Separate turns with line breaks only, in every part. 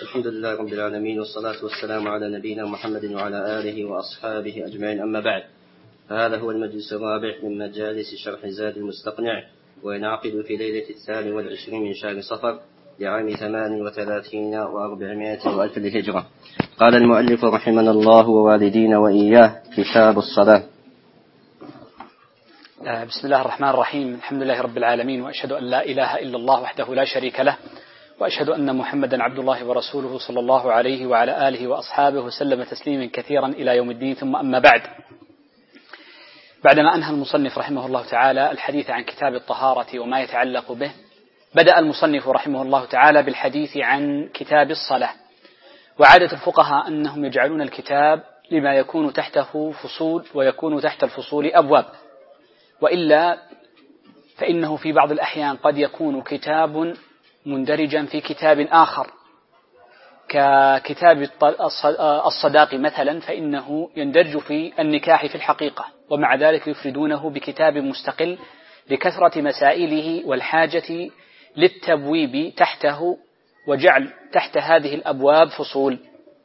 الحمد لله رب العالمين، والصلاة والسلام على نبينا محمد وعلى آله وأصحابه أجمعين، أما بعد. فهذا هو المجلس الرابع من مجالس شرح زاد المستقنع، وينعقد في ليلة 22 من شهر صفر لعام 38 و400 وألف للهجرة. قال المؤلف رحمنا الله ووالدينا وإياه: كتاب الصلاة.
بسم الله الرحمن الرحيم. الحمد لله رب العالمين، وأشهد أن لا إله إلا الله وحده لا شريك له، وأشهد أن محمدا عبد الله ورسوله صلى الله عليه وعلى آله وأصحابه وسلم تسليما كثيرا إلى يوم الدين. ثم أما بعد، بعدما أنهى المصنف رحمه الله تعالى الحديث عن كتاب الطهارة وما يتعلق به، بدأ المصنف رحمه الله تعالى بالحديث عن كتاب الصلاة. وعادة الفقهاء أنهم يجعلون الكتاب لما يكون تحته فصول ويكون تحت الفصول أبواب، وإلا فإنه في بعض الأحيان قد يكون كتاب مندرجا في كتاب آخر، ككتاب الصداق مثلا، فإنه يندرج في النكاح في الحقيقة، ومع ذلك يفردونه بكتاب مستقل لكثرة مسائله والحاجة للتبويب تحته وجعل تحت هذه الأبواب فصول.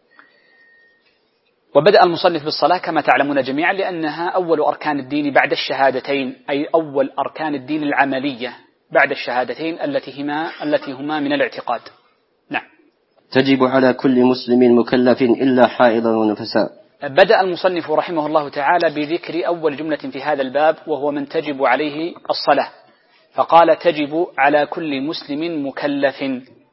وبدأ المصنف بالصلاة كما تعلمون جميعا، لأنها أول أركان الدين بعد الشهادتين، أي أول أركان الدين العملية بعد الشهادتين التي هما من الاعتقاد. نعم.
تجب على كل مسلم مكلف إلا حائضا ونفساء.
بدأ المصنف رحمه الله تعالى بذكر أول جملة في هذا الباب، وهو من تجب عليه الصلاة، فقال: تجب على كل مسلم مكلف.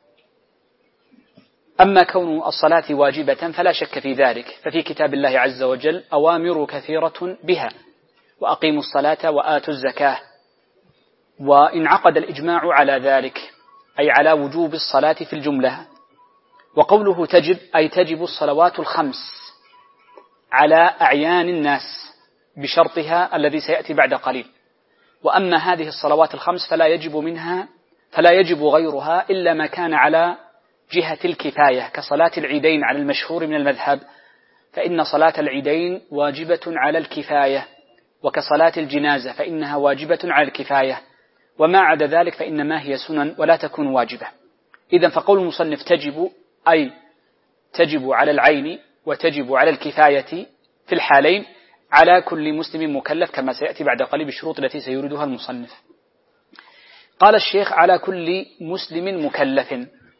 أما كون الصلاة واجبة فلا شك في ذلك، ففي كتاب الله عز وجل أوامر كثيرة بها: وأقيموا الصلاة وآتوا الزكاة. وانعقد الإجماع على ذلك، أي على وجوب الصلاة في الجملة. وقوله تجب أي تجب الصلوات الخمس على أعيان الناس بشرطها الذي سيأتي بعد قليل. وأما هذه الصلوات الخمس فلا يجب غيرها إلا ما كان على جهة الكفاية، كصلاة العيدين على المشهور من المذهب، فإن صلاة العيدين واجبة على الكفاية، وكصلاة الجنازة فإنها واجبة على الكفاية، وما عدا ذلك فإنما هي سنن ولا تكون واجبة. إذن فقول المصنف تجب أي تجب على العين وتجب على الكفاية في الحالين على كل مسلم مكلف، كما سيأتي بعد قليل بالشروط التي سيوردها المصنف. قال الشيخ: على كل مسلم مكلف.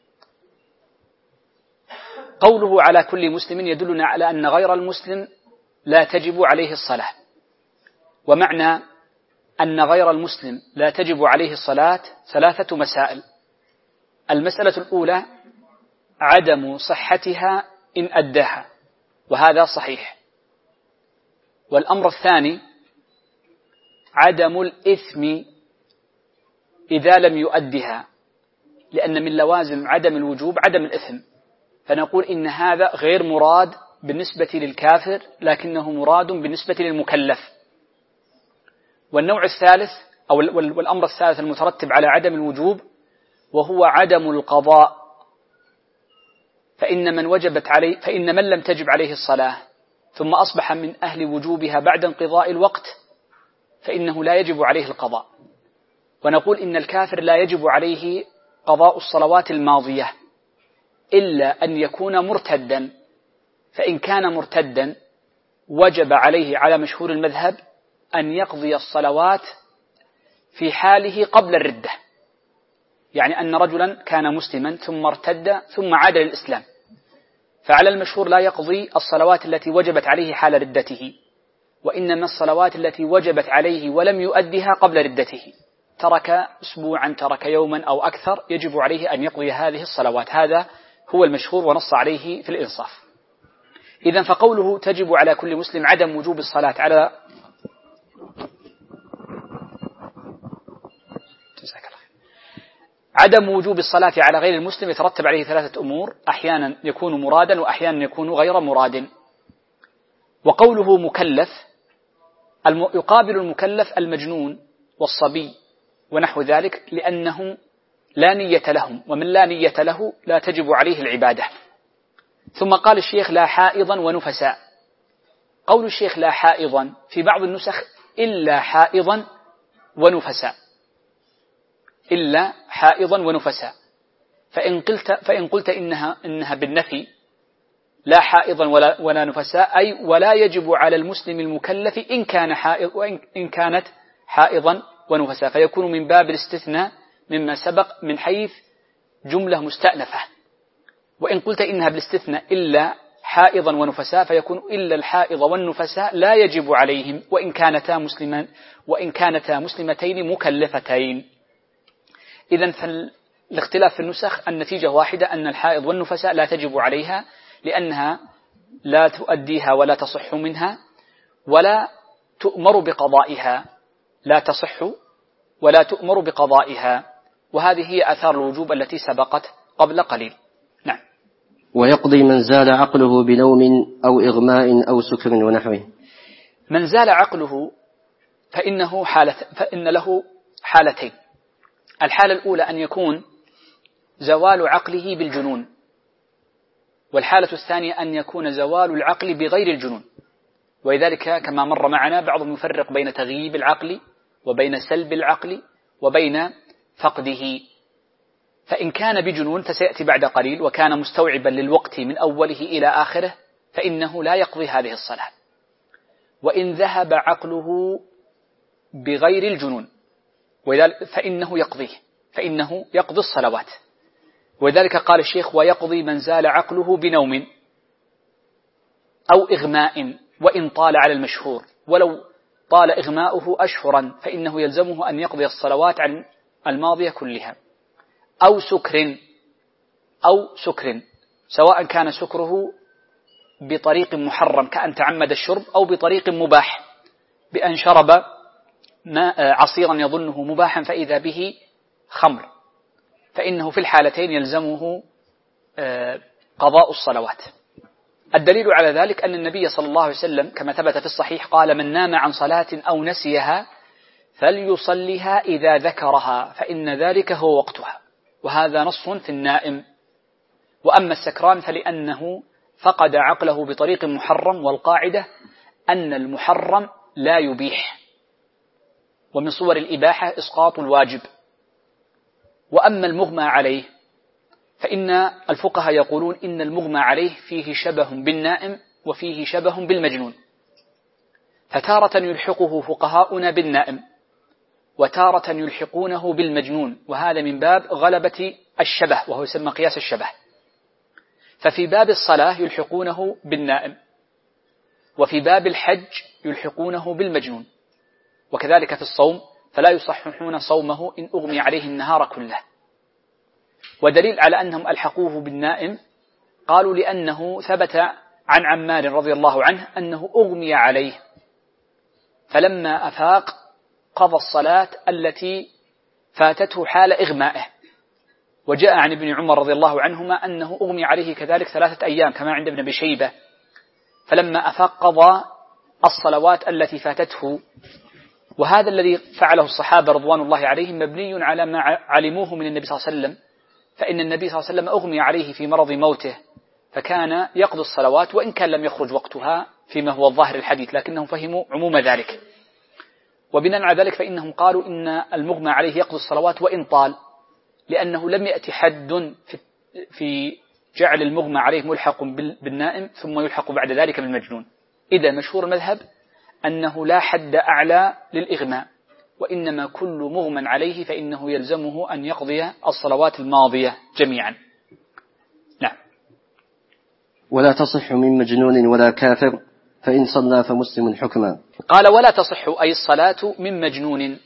قوله على كل مسلم يدلنا على أن غير المسلم لا تجب عليه الصلاة. ومعنى أن غير المسلم لا تجب عليه الصلاة 3 مسائل. المسألة الأولى عدم صحتها إن أداها، وهذا صحيح. والأمر الثاني عدم الإثم إذا لم يؤدها، لأن من لوازم عدم الوجوب عدم الإثم، فنقول إن هذا غير مراد بالنسبة للكافر، لكنه مراد بالنسبة للمكلف. والنوع الثالث والأمر الثالث المترتب على عدم الوجوب وهو عدم القضاء، فإن من لم تجب عليه الصلاة ثم أصبح من أهل وجوبها بعد انقضاء الوقت فإنه لا يجب عليه القضاء. ونقول إن الكافر لا يجب عليه قضاء الصلوات الماضية إلا أن يكون مرتدا، فإن كان مرتدا وجب عليه على مشهور المذهب أن يقضي الصلوات في حاله قبل الردة، يعني أن رجلا كان مسلما ثم ارتد ثم عاد للإسلام، فعلى المشهور لا يقضي الصلوات التي وجبت عليه حال ردته، وإنما الصلوات التي وجبت عليه ولم يؤدها قبل ردته، ترك أسبوعا ترك يوما أو أكثر، يجب عليه أن يقضي هذه الصلوات. هذا هو المشهور ونص عليه في الإنصاف. إذن فقوله تجب على كل مسلم عدم وجوب الصلاة على عدم وجوب الصلاة على غير المسلم يترتب عليه 3 أمور: أحيانا يكون مرادا وأحيانا يكون غير مراد. وقوله مكلف يقابل المكلف المجنون والصبي ونحو ذلك، لأنهم لا نية لهم، ومن لا نية له لا تجب عليه العبادة. ثم قال الشيخ: لا حائضا ونفساء. قول الشيخ لا حائضا في بعض النسخ إلا حائضا ونفساء، إلا حائضا ونفساء، فإن قلت إنها بالنفي لا حائضا ولا نفساء، أي ولا يجب على المسلم المكلف إن كانت حائضا ونفساء، فيكون من باب الاستثناء مما سبق من حيث جملة مستأنفة. وإن قلت إنها بالاستثناء إلا حائضا ونفساء، فيكون إلا الحائض والنفساء لا يجب عليهم وإن كانتا مسلمتين مكلفتين. إذن فالاختلاف في النسخ النتيجة واحدة، أن الحائض والنفساء لا تجب عليها، لأنها لا تؤديها ولا تصح منها ولا تؤمر بقضائها، لا تصح ولا تؤمر بقضائها. وهذه هي آثار الوجوب التي سبقت قبل قليل. نعم.
ويقضي من زال عقله بنوم أو إغماء أو سكر ونحوه.
من زال عقله فإن له حالتين. الحالة الأولى أن يكون زوال عقله بالجنون، والحالة الثانية أن يكون زوال العقل بغير الجنون. ولذلك كما مر معنا بعضهم يفرق بين تغييب العقل وبين سلب العقل وبين فقده. فإن كان بجنون فسيأتي بعد قليل وكان مستوعبا للوقت من أوله إلى آخره فإنه لا يقضي هذه الصلاة. وإن ذهب عقله بغير الجنون فإنه يقضي الصلوات. ولذلك قال الشيخ: ويقضي من زال عقله بنوم أو إغماء وإن طال على المشهور، ولو طال إغماؤه أشهرا فإنه يلزمه أن يقضي الصلوات عن الماضية كلها. أو سكر سواء كان سكره بطريق محرم كأن تعمد الشرب، أو بطريق مباح بأن شرب عصيرا يظنه مباحا فإذا به خمر، فإنه في الحالتين يلزمه قضاء الصلوات. الدليل على ذلك أن النبي صلى الله عليه وسلم كما ثبت في الصحيح قال: من نام عن صلاة أو نسيها فليصلها إذا ذكرها فإن ذلك هو وقتها. وهذا نص في النائم. وأما السكران فلأنه فقد عقله بطريق محرم، والقاعدة أن المحرم لا يبيح، ومن صور الإباحة إسقاط الواجب. وأما المغمى عليه فإن الفقهاء يقولون إن المغمى عليه فيه شبه بالنائم وفيه شبه بالمجنون، فتارة يلحقه فقهاؤنا بالنائم وتارة يلحقونه بالمجنون، وهذا من باب غلبة الشبه وهو يسمى قياس الشبه. ففي باب الصلاة يلحقونه بالنائم، وفي باب الحج يلحقونه بالمجنون، وكذلك في الصوم فلا يصححون صومه إن أغمي عليه النهار كله. ودليل على أنهم ألحقوه بالنائم قالوا لأنه ثبت عن عمار رضي الله عنه أنه أغمي عليه فلما أفاق قضى الصلاة التي فاتته حال إغمائه. وجاء عن ابن عمر رضي الله عنهما أنه أغمي عليه كذلك 3 أيام كما عند ابن أبي شيبة، فلما أفاق قضى الصلوات التي فاتته. وهذا الذي فعله الصحابة رضوان الله عليهم مبني على ما علموه من النبي صلى الله عليه وسلم، فإن النبي صلى الله عليه وسلم أغمي عليه في مرض موته فكان يقضي الصلوات وإن كان لم يخرج وقتها فيما هو الظاهر الحديث، لكنهم فهموا عموم ذلك. وبناء على ذلك فإنهم قالوا إن المغمى عليه يقضي الصلوات وإن طال، لأنه لم يأتي حد في جعل المغمى عليه ملحق بالنائم ثم يلحق بعد ذلك بالمجنون. إذا مشهور المذهب أنه لا حد أعلى للإغماء، وإنما كل مغمى عليه فإنه يلزمه أن يقضي الصلوات الماضية جميعا. نعم.
ولا تصح من مجنون ولا كافر فإن صلى فمسلم حكما.
قال: ولا تصح أي الصلاة من مجنون،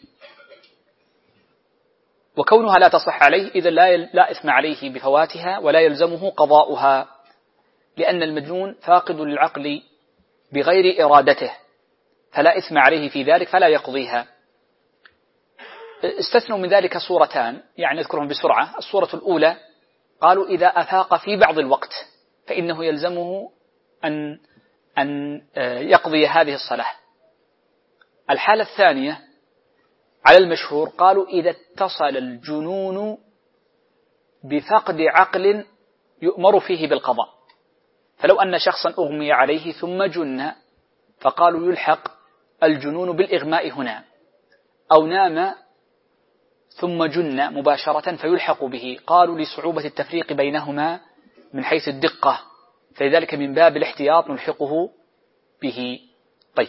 وكونها لا تصح عليه إذا لا إثم عليه بفواتها ولا يلزمه قضاؤها، لأن المجنون فاقد للعقل بغير إرادته فلا إثم عليه في ذلك فلا يقضيها. استثنوا من ذلك صورتان يعني نذكرهم بسرعة. الصورة الأولى قالوا إذا أفاق في بعض الوقت فإنه يلزمه أن يقضي هذه الصلاة. الحالة الثانية على المشهور قالوا إذا اتصل الجنون بفقد عقل يؤمر فيه بالقضاء، فلو أن شخصا أغمي عليه ثم جن فقالوا يلحق الجنون بالإغماء هنا، أو نام ثم جن مباشرة فيلحق به، قالوا لصعوبة التفريق بينهما من حيث الدقة، فلذلك من باب الاحتياط نلحقه به. طيب،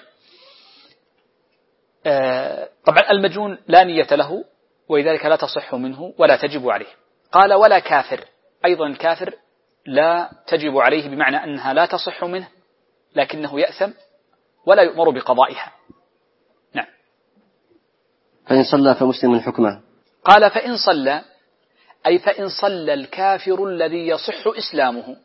طبعا المجنون لا نية له ولذلك لا تصح منه ولا تجب عليه. قال ولا كافر، أيضا الكافر لا تجب عليه بمعنى أنها لا تصح منه لكنه يأثم ولا يؤمر بقضائها. نعم.
فإن صلى فمسلم حكمه.
قال فإن صلى، أي فإن صلى الكافر الذي يصح إسلامه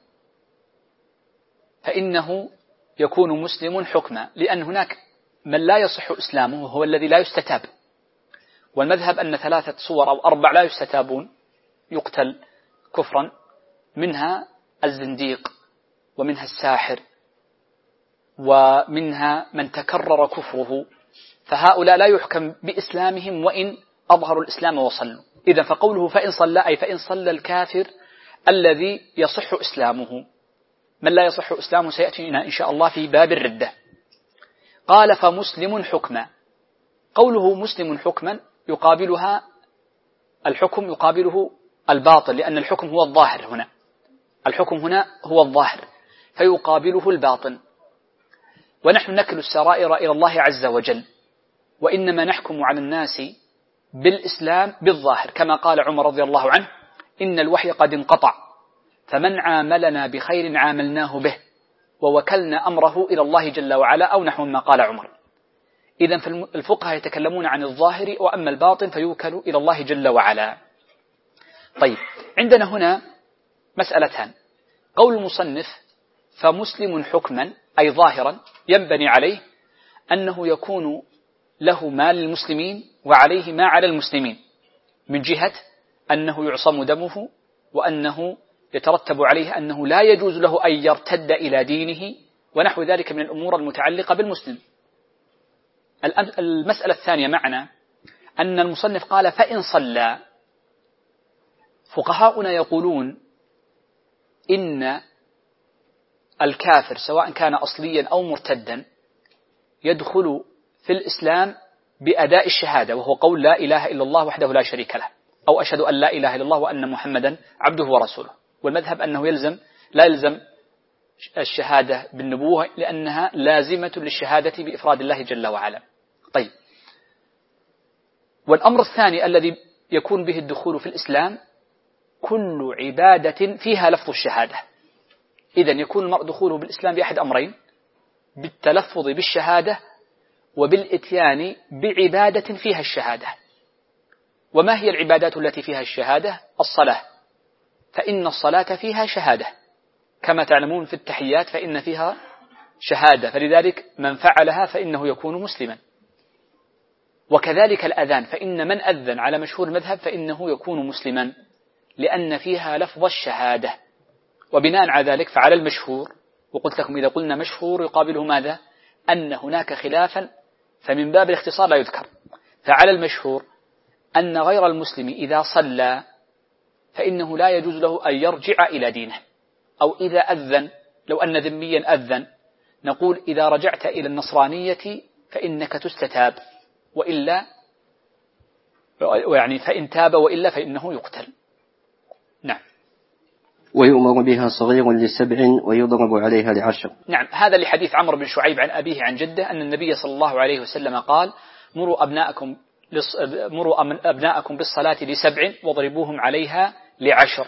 فإنه يكون مسلم حكما، لأن هناك من لا يصح إسلامه هو الذي لا يستتاب، والمذهب أن 3 صور أو 4 لا يستتابون يقتل كفرا، منها الزنديق ومنها الساحر ومنها من تكرر كفره، فهؤلاء لا يحكم بإسلامهم وإن أظهروا الإسلام وصلوا. إذن فقوله فإن صلى، أي فإن صلى الكافر الذي يصح إسلامه. من لا يصح إسلامه سيأتينا إن شاء الله في باب الردة. قال فمسلم حكما، قوله مسلم حكما يقابلها الحكم يقابله الباطل، لأن الحكم هو الظاهر هنا، الحكم هنا هو الظاهر فيقابله الباطن. ونحن نكل السرائر إلى الله عز وجل، وإنما نحكم على الناس بالإسلام بالظاهر، كما قال عمر رضي الله عنه إن الوحي قد انقطع فمن عاملنا بخير عاملناه به ووكلنا أمره إلى الله جل وعلا، أو نحو ما قال عمر. إذن فالفقهاء يتكلمون عن الظاهر، وأما الباطن فيوكل إلى الله جل وعلا. طيب، عندنا هنا مسألتان. قول المصنف فمسلم حكما أي ظاهرا ينبني عليه أنه يكون له ما للمسلمين وعليه ما على المسلمين، من جهة أنه يعصم دمه، وأنه يترتب عليه أنه لا يجوز له أن يرتد إلى دينه ونحو ذلك من الأمور المتعلقة بالمسلم. المسألة الثانية معنا أن المصنف قال فإن صلى. فقهاؤنا يقولون إن الكافر سواء كان أصليا أو مرتدا يدخل في الإسلام بأداء الشهادة، وهو قول لا إله إلا الله وحده لا شريك له، أو أشهد أن لا إله إلا الله وأن محمدا عبده ورسوله. والمذهب أنه لا يلزم الشهادة بالنبوة لأنها لازمة للشهادة بإفراد الله جل وعلا. طيب، والأمر الثاني الذي يكون به الدخول في الإسلام كل عبادة فيها لفظ الشهادة. إذن يكون المرء دخوله بالإسلام بأحد أمرين: بالتلفظ بالشهادة وبالإتيان بعبادة فيها الشهادة. وما هي العبادات التي فيها الشهادة؟ الصلاة، فإن الصلاة فيها شهادة، كما تعلمون في التحيات فإن فيها شهادة، فلذلك من فعلها فإنه يكون مسلما. وكذلك الأذان، فإن من أذن على مشهور المذهب فإنه يكون مسلما لأن فيها لفظ الشهادة. وبناء على ذلك فعلى المشهور، وقلت لكم إذا قلنا مشهور يقابله ماذا؟ أن هناك خلافا، فمن باب الاختصار لا يذكر. فعلى المشهور أن غير المسلم إذا صلى فإنه لا يجوز له أن يرجع إلى دينه، أو إذا أذن، لو أن ذميا أذن نقول إذا رجعت إلى النصرانية فإنك تستتاب، وإلا يعني فإن تاب وإلا فإنه يقتل. نعم.
ويؤمر بها صغير ل7 ويضرب عليها ل10.
نعم، هذا لحديث عمرو بن شعيب عن أبيه عن جده أن النبي صلى الله عليه وسلم قال مروا أبناءكم بالصلاة ل7 واضربوهم عليها ل10.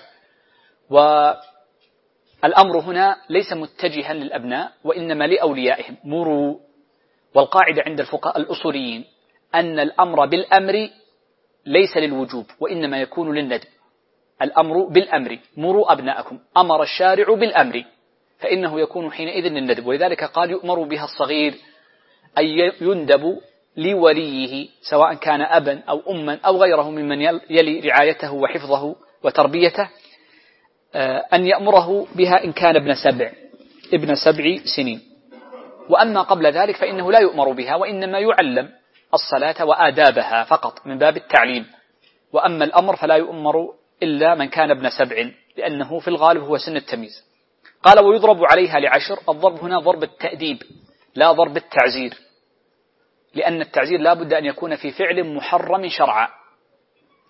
والأمر هنا ليس متجها للأبناء وإنما لأوليائهم، مروا. والقاعدة عند الفقهاء الأصوليين أن الأمر بالأمر ليس للوجوب وإنما يكون للندب. الأمر بالأمر، مروا أبناءكم، أمر الشارع بالأمر فإنه يكون حينئذ للندب، ولذلك قال يؤمر بها الصغير، أي يندب لوليه سواء كان أبا أو أما أو غيره ممن يلي رعايته وحفظه وتربيته، أن يأمره بها إن كان ابن 7 سنين. وأما قبل ذلك فإنه لا يؤمر بها وإنما يعلم الصلاة وآدابها فقط من باب التعليم. وأما الأمر فلا يؤمر إلا من كان ابن 7 لأنه في الغالب هو سن التمييز. قال ويضرب عليها ل10. الضرب هنا ضرب التأديب لا ضرب التعزير، لأن التعزير لا بد أن يكون في فعل محرم شرعا،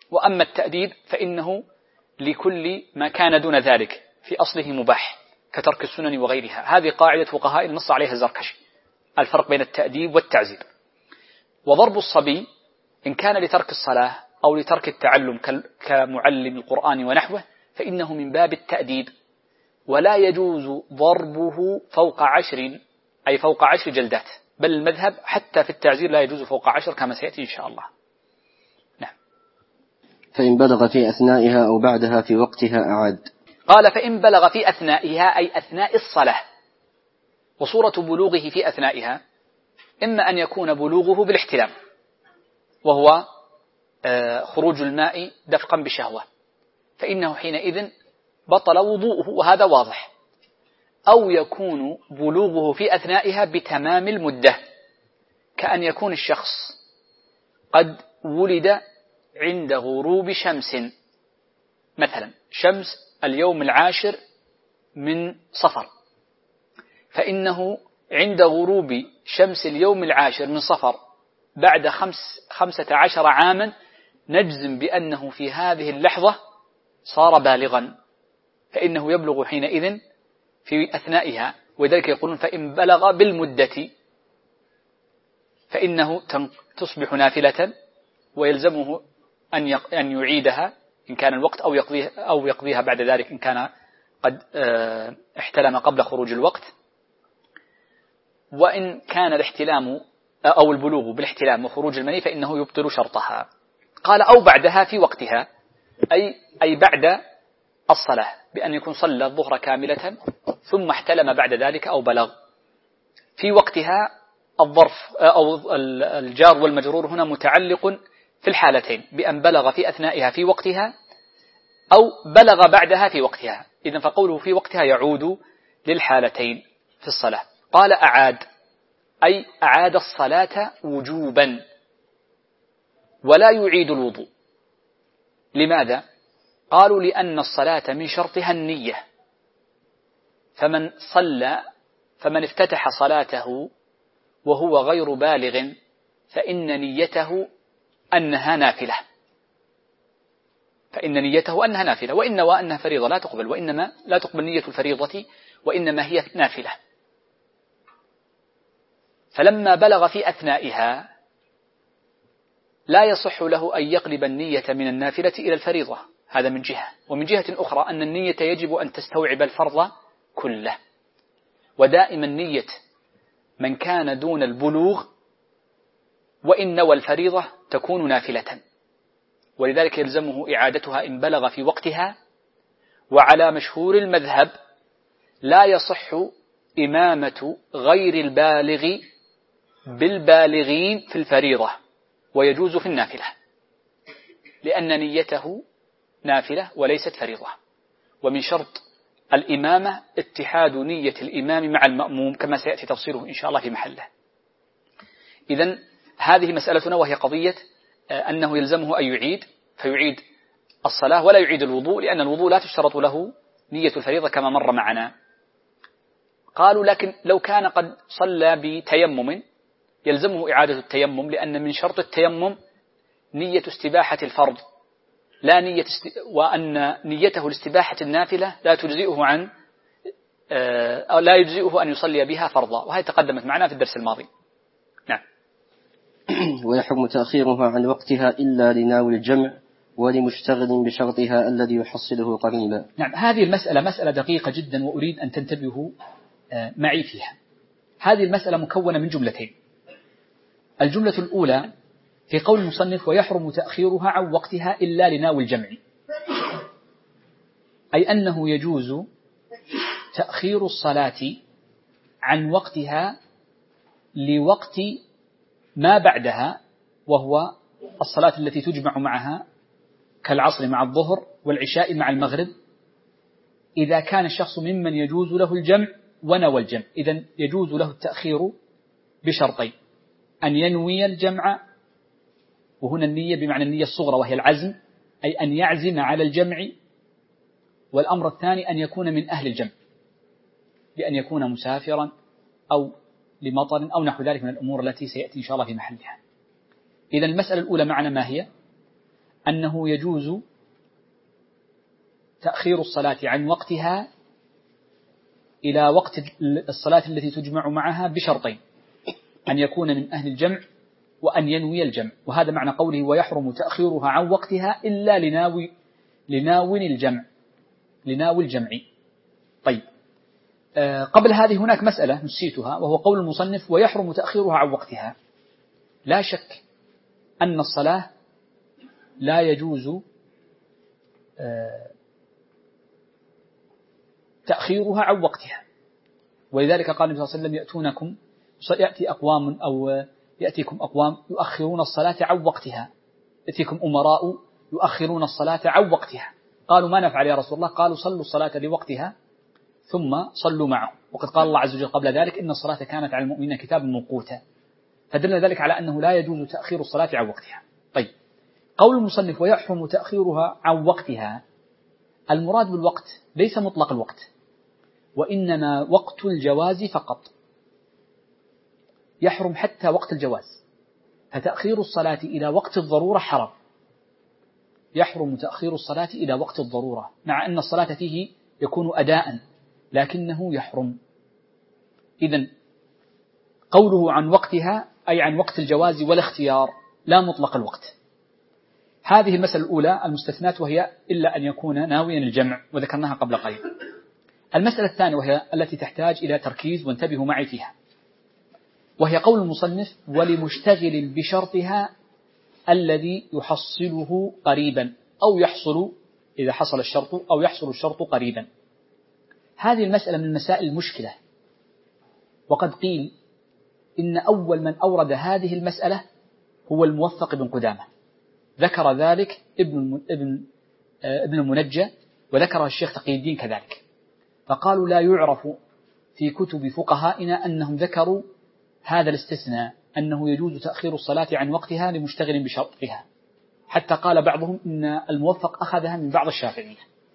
وأما التأديب فإنه لكل ما كان دون ذلك في أصله مباح كترك السنن وغيرها. هذه قاعدة فقهاء نص عليها الزركشي، الفرق بين التأديب والتعزير. وضرب الصبي إن كان لترك الصلاة أو لترك التعلم كمعلم القرآن ونحوه فإنه من باب التأديب، ولا يجوز ضربه فوق 10، أي فوق 10 جلدات، بل المذهب حتى في التعزير لا يجوز فوق 10 كما سيأتي إن شاء الله. نعم.
فإن بلغ في أثنائها أو بعدها في وقتها أعاد.
قال فإن بلغ في أثنائها أي أثناء الصلاة، وصورة بلوغه في أثنائها إما أن يكون بلوغه بالاحتلام وهو خروج الماء دفقا بشهوة، فإنه حينئذ بطل وضوءه وهذا واضح، أو يكون بلوغه في أثنائها بتمام المدة، كأن يكون الشخص قد ولد عند غروب شمس، مثلا شمس اليوم 10 من صفر، فإنه عند غروب شمس اليوم 10 من صفر بعد 15 عاما نجزم بأنه في هذه اللحظة صار بالغا، فإنه يبلغ حينئذ في أثنائها. وذلك يقولون فإن بلغ بالمدة فإنه تصبح نافلة ويلزمه أن يعيدها إن كان الوقت أو يقضيها بعد ذلك إن كان قد احتلم قبل خروج الوقت. وإن كان الاحتلام أو البلوغ بالاحتلام وخروج المني فإنه يبطل شرطها. قال أو بعدها في وقتها أي بعد الصلاة، بأن يكون صلى الظهر كاملة ثم احتلم بعد ذلك أو بلغ. في وقتها الظرف أو الجار والمجرور هنا متعلق في الحالتين بأن بلغ في أثنائها في وقتها أو بلغ بعدها في وقتها، إذن فقوله في وقتها يعود للحالتين في الصلاة. قال أعاد أي أعاد الصلاة وجوبا ولا يعيد الوضوء. لماذا؟ قالوا لأن الصلاة من شرطها النية، فمن افتتح صلاته وهو غير بالغ فإن نيته أنها نافلة، وإن نوى أنها فريضة لا تقبل، وإنما لا تقبل نية الفريضة وإنما هي نافلة. فلما بلغ في أثنائها لا يصح له أن يقلب النية من النافلة إلى الفريضة، هذا من جهة. ومن جهة أخرى أن النية يجب أن تستوعب الفرض كله، ودائما نية من كان دون البلوغ وإن نوى الفريضة تكون نافلة، ولذلك يلزمه إعادتها إن بلغ في وقتها. وعلى مشهور المذهب لا يصح إمامة غير البالغ بالبالغين في الفريضة، ويجوز في النافلة، لأن نيته نافلة وليست فريضة. ومن شرط الإمامة اتحاد نية الإمام مع المأموم كما سيأتي تفصيله إن شاء الله في محله. إذن هذه مسألتنا، وهي قضية أنه يلزمه أن يعيد، فيعيد الصلاة ولا يعيد الوضوء، لأن الوضوء لا تشترط له نية الفريضة كما مر معنا. قالوا لكن لو كان قد صلى بتيمم يلزمه إعادة التيمم، لأن من شرط التيمم نية استباحة الفرض، لا نية وأن نيته لاستباحة النافلة لا يجزئه أن يصلي بها فرضا، وهي تقدمت معنا في الدرس الماضي. نعم.
ويحرم تأخيرها عن وقتها إلا لناوي الجمع ولمشتغل بشرطها الذي يحصله قريبا.
نعم، هذه المسألة مسألة دقيقة جدا وأريد أن تنتبهوا معي فيها. هذه المسألة مكونة من جملتين. الجملة الأولى في قول المصنف ويحرم تأخيرها عن وقتها إلا لناوي الجمع، أي أنه يجوز تأخير الصلاة عن وقتها لوقت ما بعدها، وهو الصلاة التي تجمع معها كالعصر مع الظهر والعشاء مع المغرب، إذا كان الشخص ممن يجوز له الجمع ونوى الجمع. إذن يجوز له التأخير بشرطين: أن ينوي الجمع، وهنا النية بمعنى النية الصغرى وهي العزم، أي أن يعزم على الجمع. والأمر الثاني أن يكون من أهل الجمع، بأن يكون مسافرا أو لمطر أو نحو ذلك من الأمور التي سيأتي إن شاء الله في محلها. إذن المسألة الأولى معنا ما هي؟ أنه يجوز تأخير الصلاة عن وقتها إلى وقت الصلاة التي تجمع معها بشرطين: أن يكون من أهل الجمع وأن ينوي الجمع. وهذا معنى قوله ويحرم تأخيرها عن وقتها إلا لناوي الجمع. طيب، قبل هذه هناك مسألة نسيتها، وهو قول المصنف ويحرم تأخيرها عن وقتها. لا شك أن الصلاة لا يجوز تأخيرها عن وقتها، ولذلك قال النبي صلى الله عليه وسلم يأتيكم أقوام يؤخرون الصلاة عن وقتها، يأتيكم أمراء يؤخرون الصلاة عن وقتها. قالوا ما نفعل يا رسول الله؟ قالوا صلوا الصلاة لوقتها ثم صلوا معه، وقد قال الله عز وجل قبل ذلك إن الصلاة كانت على المؤمنين كتابا موقوتا، فدل ذلك على أنه لا يجوز تأخير الصلاة عن وقتها. طيب، قول المصنف ويحرم تأخيرها عن وقتها، المراد بالوقت ليس مطلق الوقت، وإنما وقت الجواز فقط، يحرم حتى وقت الجواز. فتأخير الصلاة إلى وقت الضرورة حرام، يحرم تأخير الصلاة إلى وقت الضرورة، مع أن الصلاة فيه يكون أداء لكنه يحرم. إذن قوله عن وقتها أي عن وقت الجواز والاختيار، لا مطلق الوقت. هذه المسألة الأولى المستثنات، وهي إلا أن يكون ناويا الجمع، وذكرناها قبل قليل. المسألة الثانية وهي التي تحتاج إلى تركيز، وانتبهوا معي فيها، وهي قول المصنف ولمشتغل بشرطها الذي يحصله قريبا، أو يحصل إذا حصل الشرط، أو يحصل الشرط قريبا. هذه المسألة من المسائل المشكلة، وقد قيل إن أول من أورد هذه المسألة هو الموفق بن قدامة، ذكر ذلك ابن المنجى، وذكر الشيخ تقي الدين كذلك. فقالوا لا يعرف في كتب فقهائنا أنهم ذكروا هذا الاستثناء، أنه يجوز تأخير الصلاة عن وقتها لمشتغل بشرطها، حتى قال بعضهم إن الموفق أخذها من بعض الشافعية،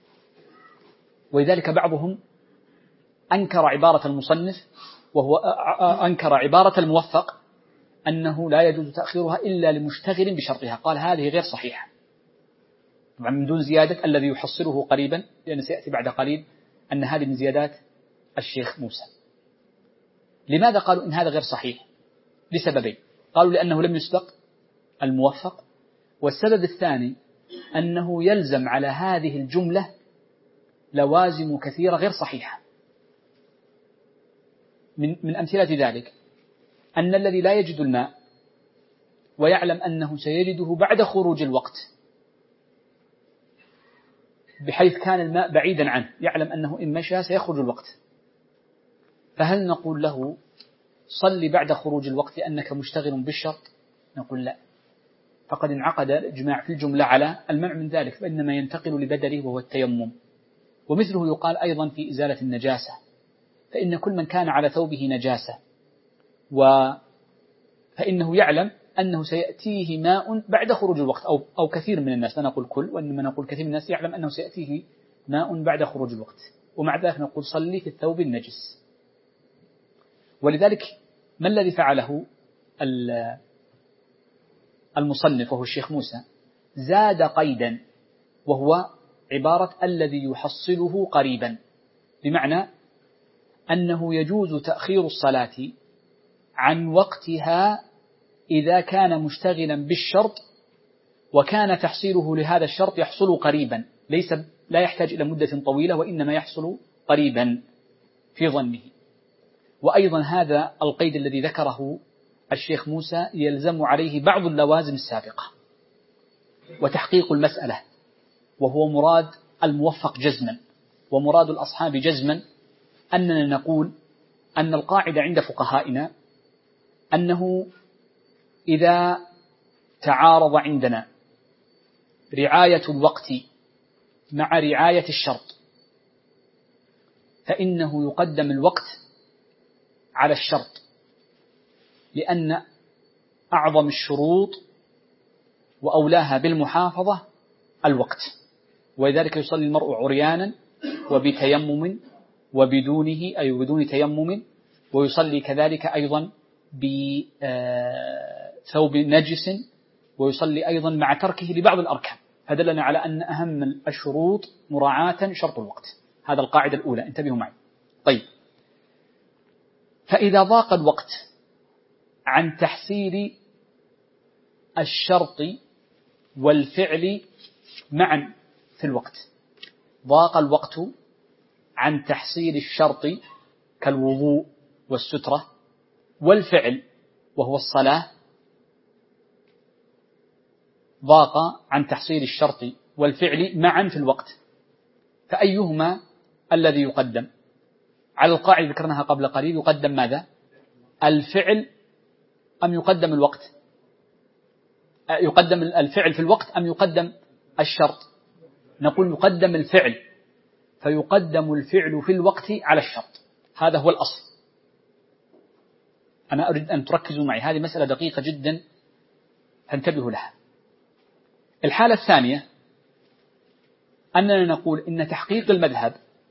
ولذلك بعضهم أنكر عبارة المصنف، وهو أنكر عبارة الموفق أنه لا يجوز تأخيرها إلا لمشتغل بشرطها، قال هذه غير صحيحة، طبعا من دون زيادة الذي يحصله قريبا، لأن سيأتي بعد قليل أن هذه من زيادات الشيخ موسى. لماذا قالوا إن هذا غير صحيح؟ لسببين: قالوا لأنه لم يسبق الموفق، والسبب الثاني أنه يلزم على هذه الجملة لوازم كثيرة غير صحيحة. من أمثلة ذلك أن الذي لا يجد الماء ويعلم أنه سيجده بعد خروج الوقت، بحيث كان الماء بعيدا عنه، يعلم أنه إن مشى سيخرج الوقت، فهل نقول له صل بعد خروج الوقت أنك مشتغل بالشرط؟ نقول لا، فقد انعقد الإجماع في الجملة على المنع من ذلك، فإنما ينتقل لبدله وهو التيمم. ومثله يقال أيضا في إزالة النجاسة، فإن كل من كان على ثوبه نجاسة فإنه يعلم أنه سيأتيه ماء بعد خروج الوقت، أو كثير من الناس، لا نقول كل، وإنما نقول كثير من الناس يعلم أنه سيأتيه ماء بعد خروج الوقت، ومع ذلك نقول صلي في الثوب النجس. ولذلك ما الذي فعله المصنف وهو الشيخ موسى؟ زاد قيدا، وهو عبارة الذي يحصله قريبا، بمعنى أنه يجوز تأخير الصلاة عن وقتها إذا كان مشتغلا بالشرط، وكان تحصيله لهذا الشرط يحصل قريبا، لا يحتاج إلى مدة طويلة، وإنما يحصل قريبا في ظنه. وأيضا هذا القيد الذي ذكره الشيخ موسى يلزم عليه بعض اللوازم السابقة وتحقيق المسألة، وهو مراد الموفق جزما، ومراد الأصحاب جزما أننا نقول أن القاعدة عند فقهائنا أنه إذا تعارض عندنا رعاية الوقت مع رعاية الشرط، فإنه يقدم الوقت على الشرط، لأن أعظم الشروط وأولاها بالمحافظة الوقت، ولذلك يصلي المرء عريانا وبتيمم وبدونه، أي بدون تيمم، ويصلي كذلك أيضا بثوب نجس ويصلي أيضا مع تركه لبعض الأركان. فدلنا على أن أهم الشروط مراعاة شرط الوقت. هذا القاعدة الأولى، انتبهوا معي. طيب، فإذا ضاق الوقت عن تحصيل الشرط والفعل معا في الوقت، ضاق الوقت عن تحصيل الشرط كالوضوء والسترة والفعل وهو الصلاة، ضاق عن تحصيل الشرط والفعل معا في الوقت، فأيهما الذي يقدم؟ على القاعدة ذكرناها قبل قليل، يقدم ماذا؟ الفعل أم يقدم الوقت؟ يقدم الفعل في الوقت أم يقدم الشرط؟ نقول يقدم الفعل، فيقدم الفعل في الوقت على الشرط. هذا هو الأصل. أنا أريد أن تركزوا معي، هذه مسألة دقيقة جدا فانتبهوا لها. الحالة الثانية أننا نقول إن تحقيق المذهب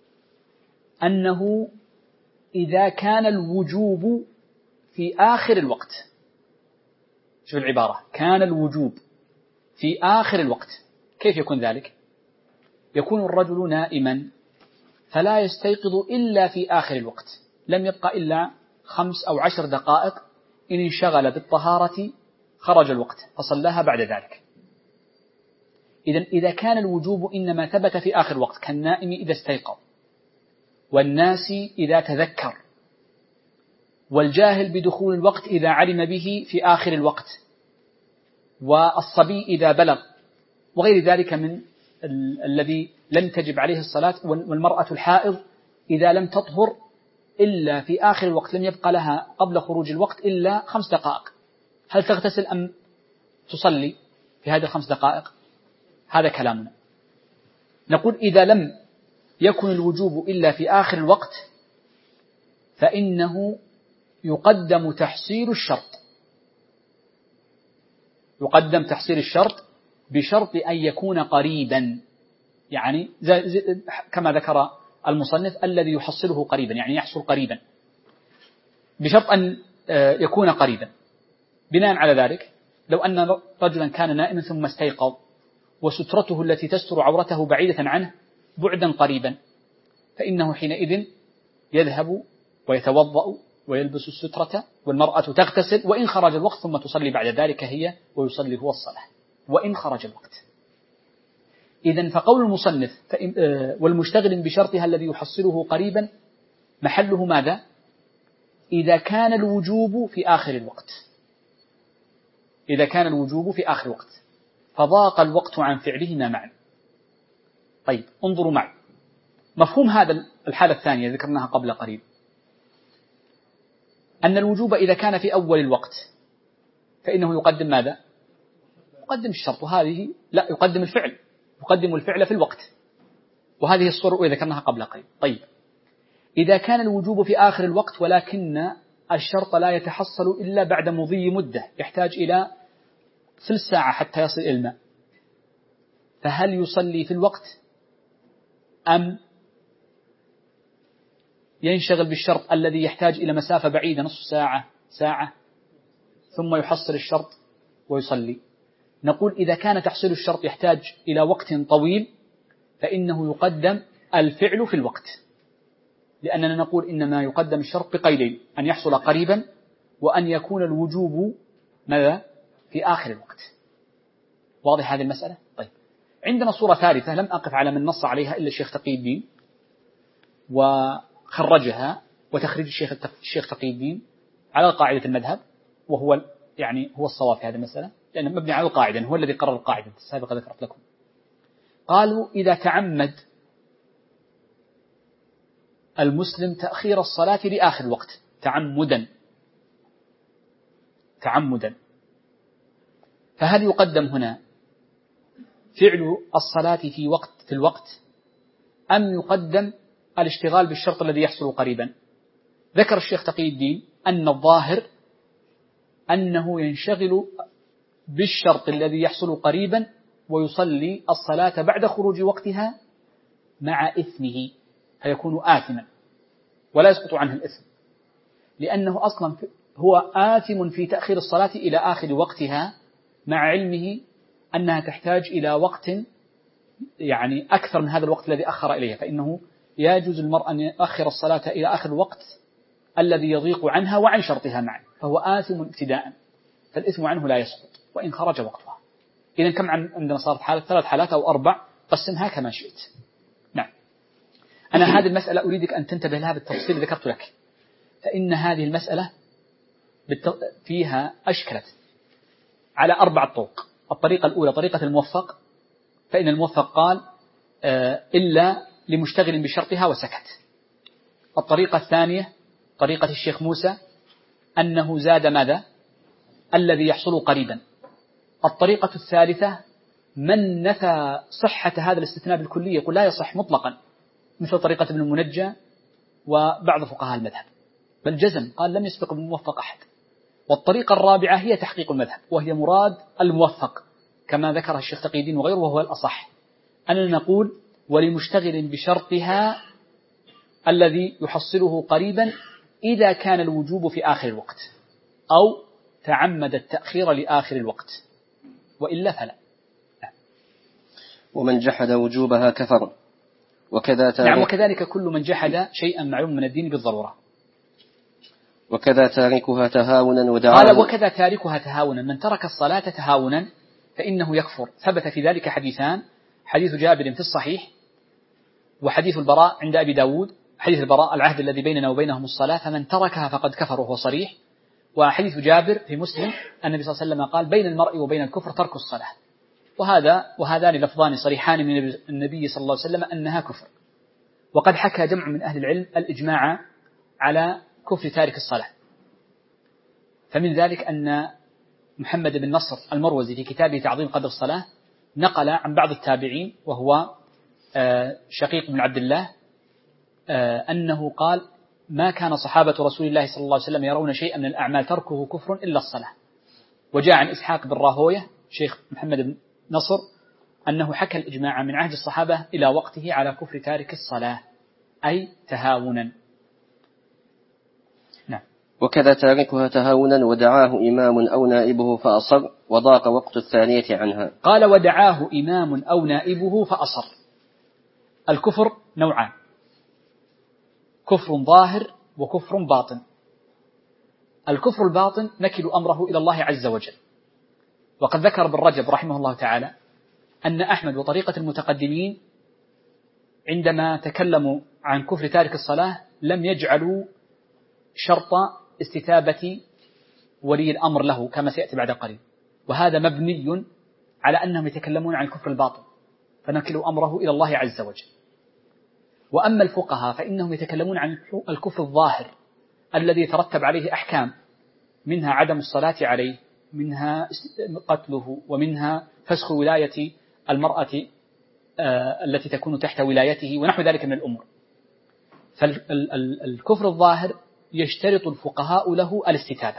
أنه إذا كان الوجوب في آخر الوقت، شوف العبارة، كان الوجوب في آخر الوقت، كيف يكون ذلك؟ يكون الرجل نائما فلا يستيقظ إلا في آخر الوقت، لم يبقى إلا 5 أو 10 دقائق، إن انشغل بالطهارة خرج الوقت فصلاها بعد ذلك. إذا كان الوجوب إنما ثبت في آخر الوقت، كالنائم إذا استيقظ، والناس إذا تذكر، والجاهل بدخول الوقت إذا علم به في آخر الوقت، والصبي إذا بلغ، وغير ذلك من الذي لم تجب عليه الصلاة، والمرأة الحائض إذا لم تطهر إلا في آخر الوقت، لم يبقى لها قبل خروج الوقت إلا 5 دقائق، هل تغتسل أم تصلي في هذه 5 دقائق؟ هذا كلامنا. نقول إذا لم يكن الوجوب إلا في آخر الوقت فإنه يقدم تحصيل الشرط، يقدم تحصيل الشرط بشرط أن يكون قريبا، يعني كما ذكر المصنف الذي يحصله قريبا، يعني يحصل قريبا، بشرط أن يكون قريبا. بناء على ذلك لو أن رجلا كان نائما ثم استيقظ وسترته التي تستر عورته بعيدة عنه بعدا قريبا، فإنه حينئذ يذهب ويتوضأ ويلبس السترة، والمرأة تغتسل، وإن خرج الوقت ثم تصلي بعد ذلك هي، ويصلي هو الصلاة وإن خرج الوقت. إذن فقول المصنف والمشتغل بشرطها الذي يحصله قريبا محله ماذا؟ إذا كان الوجوب في آخر الوقت، إذا كان الوجوب في آخر الوقت فضاق الوقت عن فعلهما معا. طيب انظروا معي مفهوم هذا الحالة الثانية ذكرناها قبل قليل، أن الوجوب إذا كان في أول الوقت فإنه يقدم ماذا؟ يقدم الشرط، وهذه لا، يقدم الفعل، يقدم الفعل في الوقت، وهذه الصورة ذكرناها قبل قليل. طيب إذا كان الوجوب في آخر الوقت ولكن الشرط لا يتحصل إلا بعد مضي مدة، يحتاج إلى ثلث ساعة حتى يصل إلى الماء، فهل يصلي في الوقت أم ينشغل بالشرط الذي يحتاج إلى مسافة بعيدة نصف ساعة ساعة ثم يحصل الشرط ويصلي؟ نقول إذا كان تحصيل الشرط يحتاج إلى وقت طويل فإنه يقدم الفعل في الوقت، لأننا نقول إنما يقدم الشرط بقيدين، أن يحصل قريبا وأن يكون الوجوب ماذا؟ في آخر الوقت. واضح هذه المسألة؟ طيب عندنا صورة ثالثة لم أقف على من نص عليها إلا الشيخ تقي الدين، وخرجها وتخريج الشيخ تقي الدين على قاعدة المذهب، وهو يعني هو الصواب في هذه المسألة، لأنه مبني على القاعدة، هو الذي قرر القاعدة السابقة ذكرت لكم. قالوا إذا تعمد المسلم تأخير الصلاة لآخر الوقت تعمدا، فهل يقدم هنا فعل الصلاة في الوقت أم يقدم الاشتغال بالشرط الذي يحصل قريبا؟ ذكر الشيخ تقي الدين أن الظاهر أنه ينشغل بالشرط الذي يحصل قريبا ويصلي الصلاة بعد خروج وقتها مع إثمه، فيكون آثما ولا يسقط عنه الإثم، لأنه أصلا هو آثم في تأخير الصلاة إلى آخر وقتها مع علمه أنها تحتاج إلى وقت يعني أكثر من هذا الوقت الذي أخر إليها، فإنه يجوز المرء أن يؤخر الصلاة إلى آخر الوقت الذي يضيق عنها وعن شرطها معا، فهو آثم ابتداء، فالإثم عنه لا يسقط وإن خرج وقتها. إذن كم عندنا صارت حالة؟ 3 حالات أو 4، قسمها كما شئت. نعم. أنا هذه المسألة أريدك أن تنتبه لها بالتفصيل ذكرت لك، فإن هذه المسألة فيها أشكلت على 4 طرق. الطريقة الأولى طريقة الموفق، فإن الموفق قال إلا لمشتغل بشرطها وسكت. الطريقة الثانية طريقة الشيخ موسى أنه زاد ماذا؟ الذي يحصل قريبا. الطريقة الثالثة من نفى صحة هذا الاستثناء بالكلية يقول لا يصح مطلقا، مثل طريقة ابن المنجى وبعض فقهاء المذهب، بل جزم قال لم يسبق بالموفق أحد. والطريقة الرابعة هي تحقيق المذهب، وهي مراد الموفق كما ذكرها الشيخ تقي الدين وغيره، وهو الأصح أننا نقول ولمشتغل بشرطها الذي يحصله قريبا إذا كان الوجوب في آخر الوقت أو تعمد التأخير لآخر الوقت، وإلا فلا.
ومن جحد وجوبها كفر
نعم. وكذلك كل من جحد شيئا معلوم من الدين بالضرورة.
وكذا تاركها تهاونا ودعاء.
قال وكذا تاركها تهاونا، من ترك الصلاة تهاونا فإنه يكفر. ثبت في ذلك حديثان، حديث جابر في الصحيح وحديث البراء عند أبي داود. حديث البراء العهد الذي بيننا وبينهم الصلاة فمن تركها فقد كفر وهو صريح. وحديث جابر في مسلم النبي صلى الله عليه وسلم قال بين المرء وبين الكفر ترك الصلاة. وهذان لفظان صريحان من النبي صلى الله عليه وسلم أنها كفر. وقد حكى جمع من أهل العلم الإجماع على كفر تارك الصلاة، فمن ذلك أن محمد بن نصر المروزي في كتابه تعظيم قدر الصلاة نقل عن بعض التابعين وهو شقيق بن عبد الله أنه قال ما كان صحابة رسول الله صلى الله عليه وسلم يرون شيئا من الأعمال تركه كفر إلا الصلاة. وجاء عن إسحاق بن راهوية شيخ محمد بن نصر أنه حكى الإجماع من عهد الصحابة إلى وقته على كفر تارك الصلاة أي تهاونا. نعم.
وكذا تاركها تهاونا ودعاه إمام أو نائبه فأصر وضاق وقت الثانية عنها.
قال ودعاه إمام أو نائبه فأصر. الكفر نوعان، كفر ظاهر وكفر باطن. الكفر الباطن نكل أمره إلى الله عز وجل. وقد ذكر ابن رجب رحمه الله تعالى أن أحمد وطريقة المتقدمين عندما تكلموا عن كفر تارك الصلاة لم يجعلوا شرط استتابة ولي الأمر له كما سيأتي بعد قليل، وهذا مبني على أنهم يتكلمون عن الكفر الباطن فنكل أمره إلى الله عز وجل. وأما الفقهاء فإنهم يتكلمون عن الكفر الظاهر الذي ترتب عليه أحكام، منها عدم الصلاة عليه، منها قتله، ومنها فسخ ولاية المرأة التي تكون تحت ولايته ونحو ذلك من الأمور. فالكفر الظاهر يشترط الفقهاء له الاستتابة،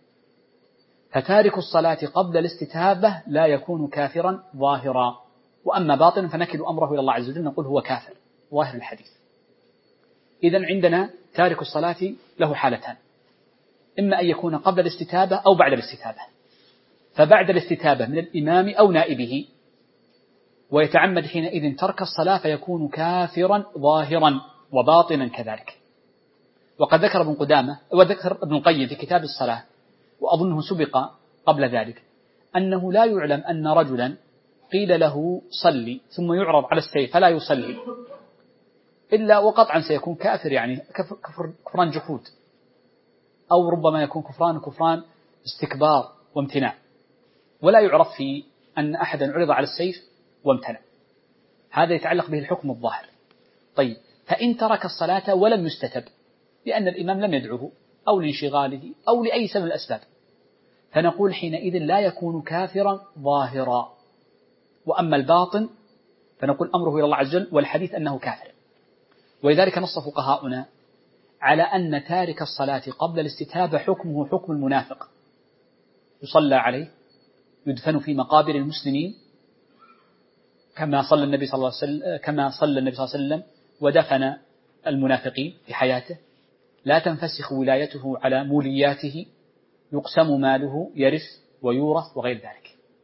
فتارك الصلاة قبل الاستتابة لا يكون كافرا ظاهرا. وأما باطنا فنكل أمره إلى الله عز وجل نقول هو كافر ظاهر الحديث. إذن عندنا تارك الصلاة له حالتان، إما أن يكون قبل الاستتابة أو بعد الاستتابة. فبعد الاستتابة من الإمام أو نائبه ويتعمد حينئذ ترك الصلاة فيكون كافرا ظاهرا وباطنا كذلك. وقد ذكر ابن قدامة وذكر ابن القيم في كتاب الصلاة وأظنه سبق قبل ذلك أنه لا يعلم أن رجلا قيل له صلي ثم يعرض على السيف فلا يصلي إلا وقطعا سيكون كافر، يعني كفران جحود، أو ربما يكون كفران استكبار وامتناع، ولا يعرف في أن أحدا عرض على السيف وامتنع. هذا يتعلق به الحكم الظاهر. طيب، فإن ترك الصلاة ولم يستتب لأن الإمام لم يدعه أو لانشغاله أو لأي سبب من الأسباب، فنقول حينئذ لا يكون كافرا ظاهرا. وأما الباطن فنقول أمره إلى الله عز وجل، والحديث أنه كافر. ولذلك نص فقهاؤنا على أن تارك الصلاة قبل الاستتابة حكمه حكم المنافق، يصلى عليه، يدفن في مقابر المسلمين كما صلى النبي صلى الله عليه وسلم ودفن المنافقين في حياته، لا تنفسخ ولايته على مولياته، يقسم ماله، يرث ويورث وغير ذلك.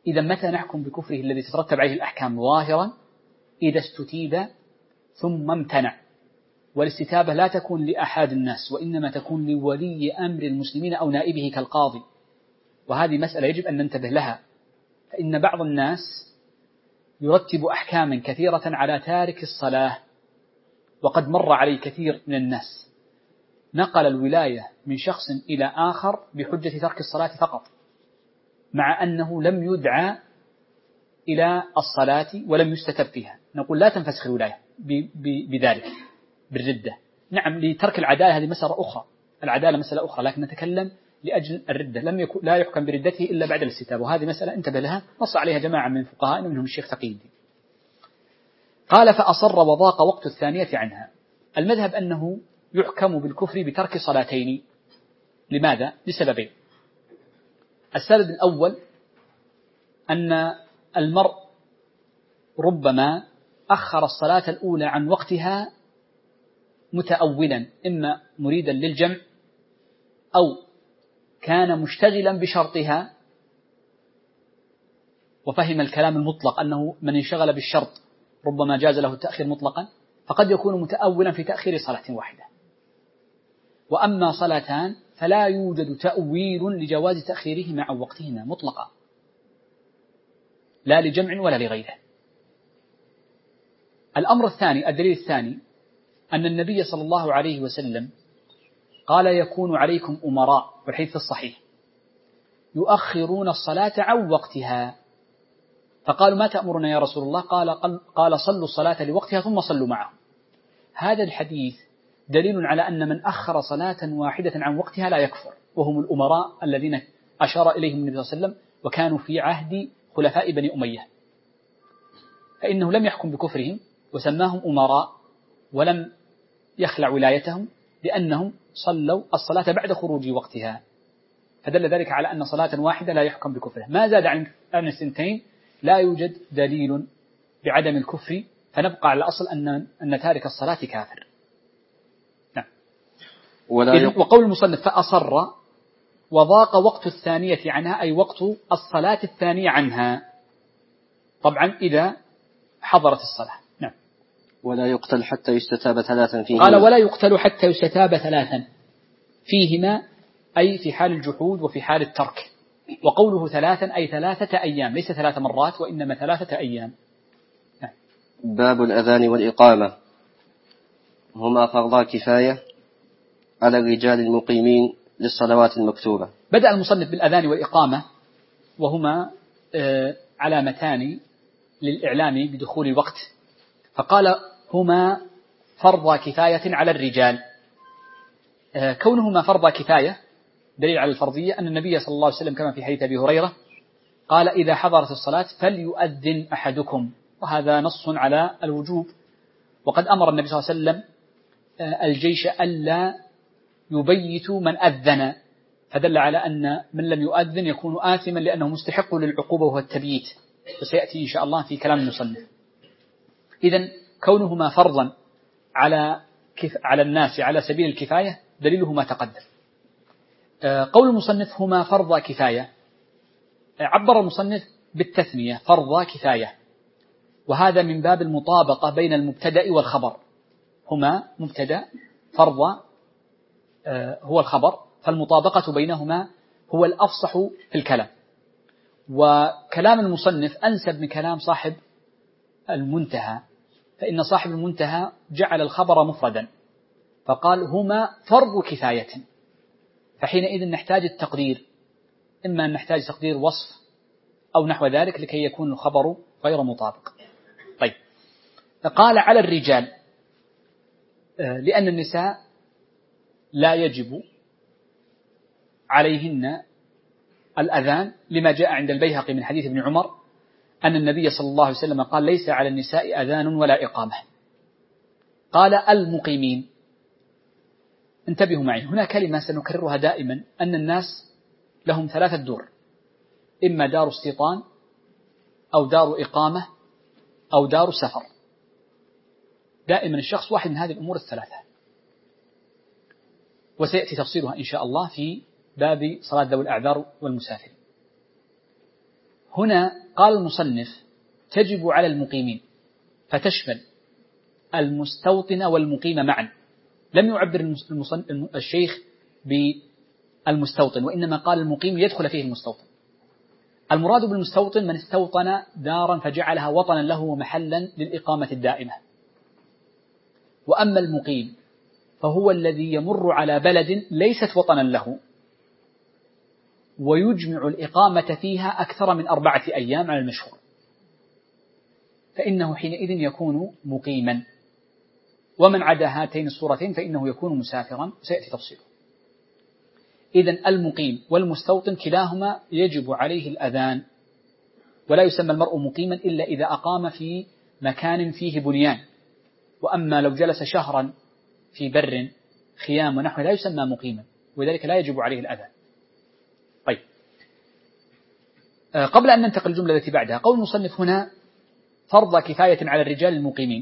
إذا متى نحكم بكفره الذي تترتب عليه الأحكام ظاهرا؟ إذا استتيب ثم امتنع، والاستتابة لا تكون لأحد الناس، وإنما تكون لولي أمر المسلمين أو نائبه كالقاضي، وهذه مسألة يجب أن ننتبه لها، فإن بعض الناس يرتب أحكاما كثيرة على تارك الصلاة، وقد مر علي كثير من الناس نقل الولاية من شخص إلى آخر بحجة ترك الصلاة فقط، مع أنه لم يدعى إلى الصلاة ولم يستتب فيها. نقول لا تنفسخ الولاية بذلك بالردة، نعم لترك العدالة هذه مسألة أخرى، العدالة مسألة أخرى، لكن نتكلم لأجل الردة، لا يحكم بردته إلا بعد الاستتابة، وهذه مسألة انتبه لها، نص عليها جماعة من فقهاء منهم الشيخ تقي الدين. قال فأصر وضاق وقت الثانية عنها. المذهب أنه يحكم بالكفر بترك صلاتين. لماذا؟ لسببين. السبب الأول أن المرء ربما أخر الصلاة الأولى عن وقتها متأولا، إما مريدا للجمع أو كان مشتغلا بشرطها وفهم الكلام المطلق أنه من انشغل بالشرط ربما جاز له التأخير مطلقا، فقد يكون متأولا في تأخير صلاة واحدة. وأما صلاتان فلا يوجد تأويل لجواز تأخيرهما عن وقتهما مطلقا، لا لجمع ولا لغيره. الأمر الثاني، الدليل الثاني، أن النبي صلى الله عليه وسلم قال قال عليكم أمراء، والحديث الصحيح، يؤخرون الصلاة عن وقتها، فقالوا ما تأمرنا يا رسول الله؟ قال صلوا الصلاة لوقتها ثم صلوا معهم. هذا الحديث دليل على أن من أخر صلاة واحدة عن وقتها لا يكفر، وهم الأمراء الذين أشار إليهم النبي صلى الله عليه وسلم وكانوا في عهد خلفاء بني أمية، فإنه لم يحكم بكفرهم وسماهم أمراء ولم يخلع ولايتهم لأنهم صلوا الصلاة بعد خروج وقتها، فدل ذلك على أن صلاة واحدة لا يحكم بكفره. ما زاد عن الثنتين لا يوجد دليل بعدم الكفر، فنبقى على الأصل أن تارك الصلاة كافر. نعم. وقول المصنف فأصر وضاق وقت الثانية عنها، أي وقت الصلاة الثانية عنها، طبعا إذا حضرت الصلاة. نعم.
ولا يقتل حتى يستتاب ثلاثا فيهما.
قال ولا يقتل حتى يستتاب ثلاثا فيهما، أي في حال الجحود وفي حال الترك. وقوله ثلاثا أي 3 أيام، ليس 3 مرات وإنما 3 أيام. نعم.
باب الأذان والإقامة، هما فرضا كفاية على الرجال المقيمين للصلوات المكتوبة.
بدأ المصنف بالأذان والإقامة، وهما علامتان للإعلام بدخول الوقت، فقال هما فرض كفاية على الرجال. كونهما فرض كفاية دليل على الفرضية، أن النبي صلى الله عليه وسلم كما في حديث أبي هريرة قال إذا حضرت الصلاة فليؤذن أحدكم، وهذا نص على الوجوب. وقد أمر النبي صلى الله عليه وسلم الجيش ألا يبيتوا من أذن، فدل على أن من لم يؤذن يكون آثما لأنه مستحق للعقوبة وهو التبييت، وسيأتي إن شاء الله في كلام المصنف. إذن كونهما فرضا على الناس على سبيل الكفاية دليله ما تقدم. قول المصنف هما فرض كفاية، عبر المصنف بالتثنية فرض كفاية، وهذا من باب المطابقة بين المبتدأ والخبر. هما مبتدأ، فرض هو الخبر، فالمطابقة بينهما هو الأفصح في الكلام. وكلام المصنف أنسب من كلام صاحب المنتهى، فإن صاحب المنتهى جعل الخبر مفردا فقال هما فرض كفاية، فحينئذ نحتاج التقدير، إما أن نحتاج تقدير وصف أو نحو ذلك لكي يكون الخبر غير مطابق. طيب، قال على الرجال لأن النساء لا يجب عليهن الأذان، لما جاء عند البيهقي من حديث ابن عمر أن النبي صلى الله عليه وسلم قال ليس على النساء أذان ولا إقامة. قال المقيمين. انتبهوا معي، هنا كلمة سنكررها دائما، أن الناس لهم 3 دور، إما دار استيطان أو دار إقامة أو دار سفر. دائما الشخص واحد من هذه الأمور ال3، وسيأتي تفصيلها إن شاء الله في باب صلاة ذوي الأعذار والمسافر. هنا قال المصنف تجب على المقيمين، فتشمل المستوطن والمقيم معا. لم يعبر الشيخ بالمستوطن، وإنما قال المقيم يدخل فيه المستوطن. المراد بالمستوطن من استوطن دارا فجعلها وطنا له ومحلا للإقامة الدائمة. وأما المقيم فهو الذي يمر على بلد ليست وطنا له ويجمع الإقامة فيها أكثر من 4 أيام على المشهور، فإنه حينئذ يكون مقيما. ومن عدا هاتين الصورتين فإنه يكون مسافرا، سيأتي تفصيله. إذن المقيم والمستوطن كلاهما يجب عليه الأذان، ولا يسمى المرء مقيما إلا إذا أقام في مكان فيه بنيان. وأما لو جلس شهرا في بر خيام ونحوه لا يسمى مقيما، وذلك لا يجب عليه الأذان. طيب، قبل أن ننتقل الجملة التي بعدها، قول المصنف هنا فرض كفاية على الرجال المقيمين.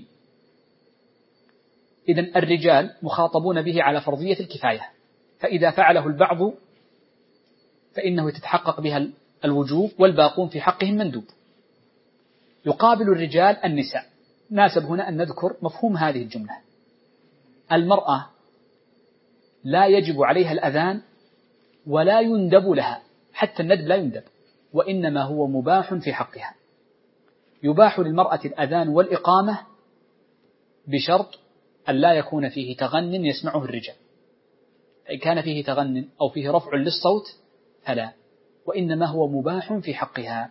إذن الرجال مخاطبون به على فرضية الكفاية، فإذا فعله البعض فإنه تتحقق بها الوجوب، والباقون في حقهم مندوب. يقابل الرجال النساء. ناسب هنا أن نذكر مفهوم هذه الجملة. المرأة لا يجب عليها الأذان ولا يندب لها، حتى الندب لا يندب، وإنما هو مباح في حقها. يباح للمرأة الأذان والإقامة بشرط أن لا يكون فيه تغن يسمعه الرجال. إن كان فيه تغن أو فيه رفع للصوت فلا، وإنما هو مباح في حقها.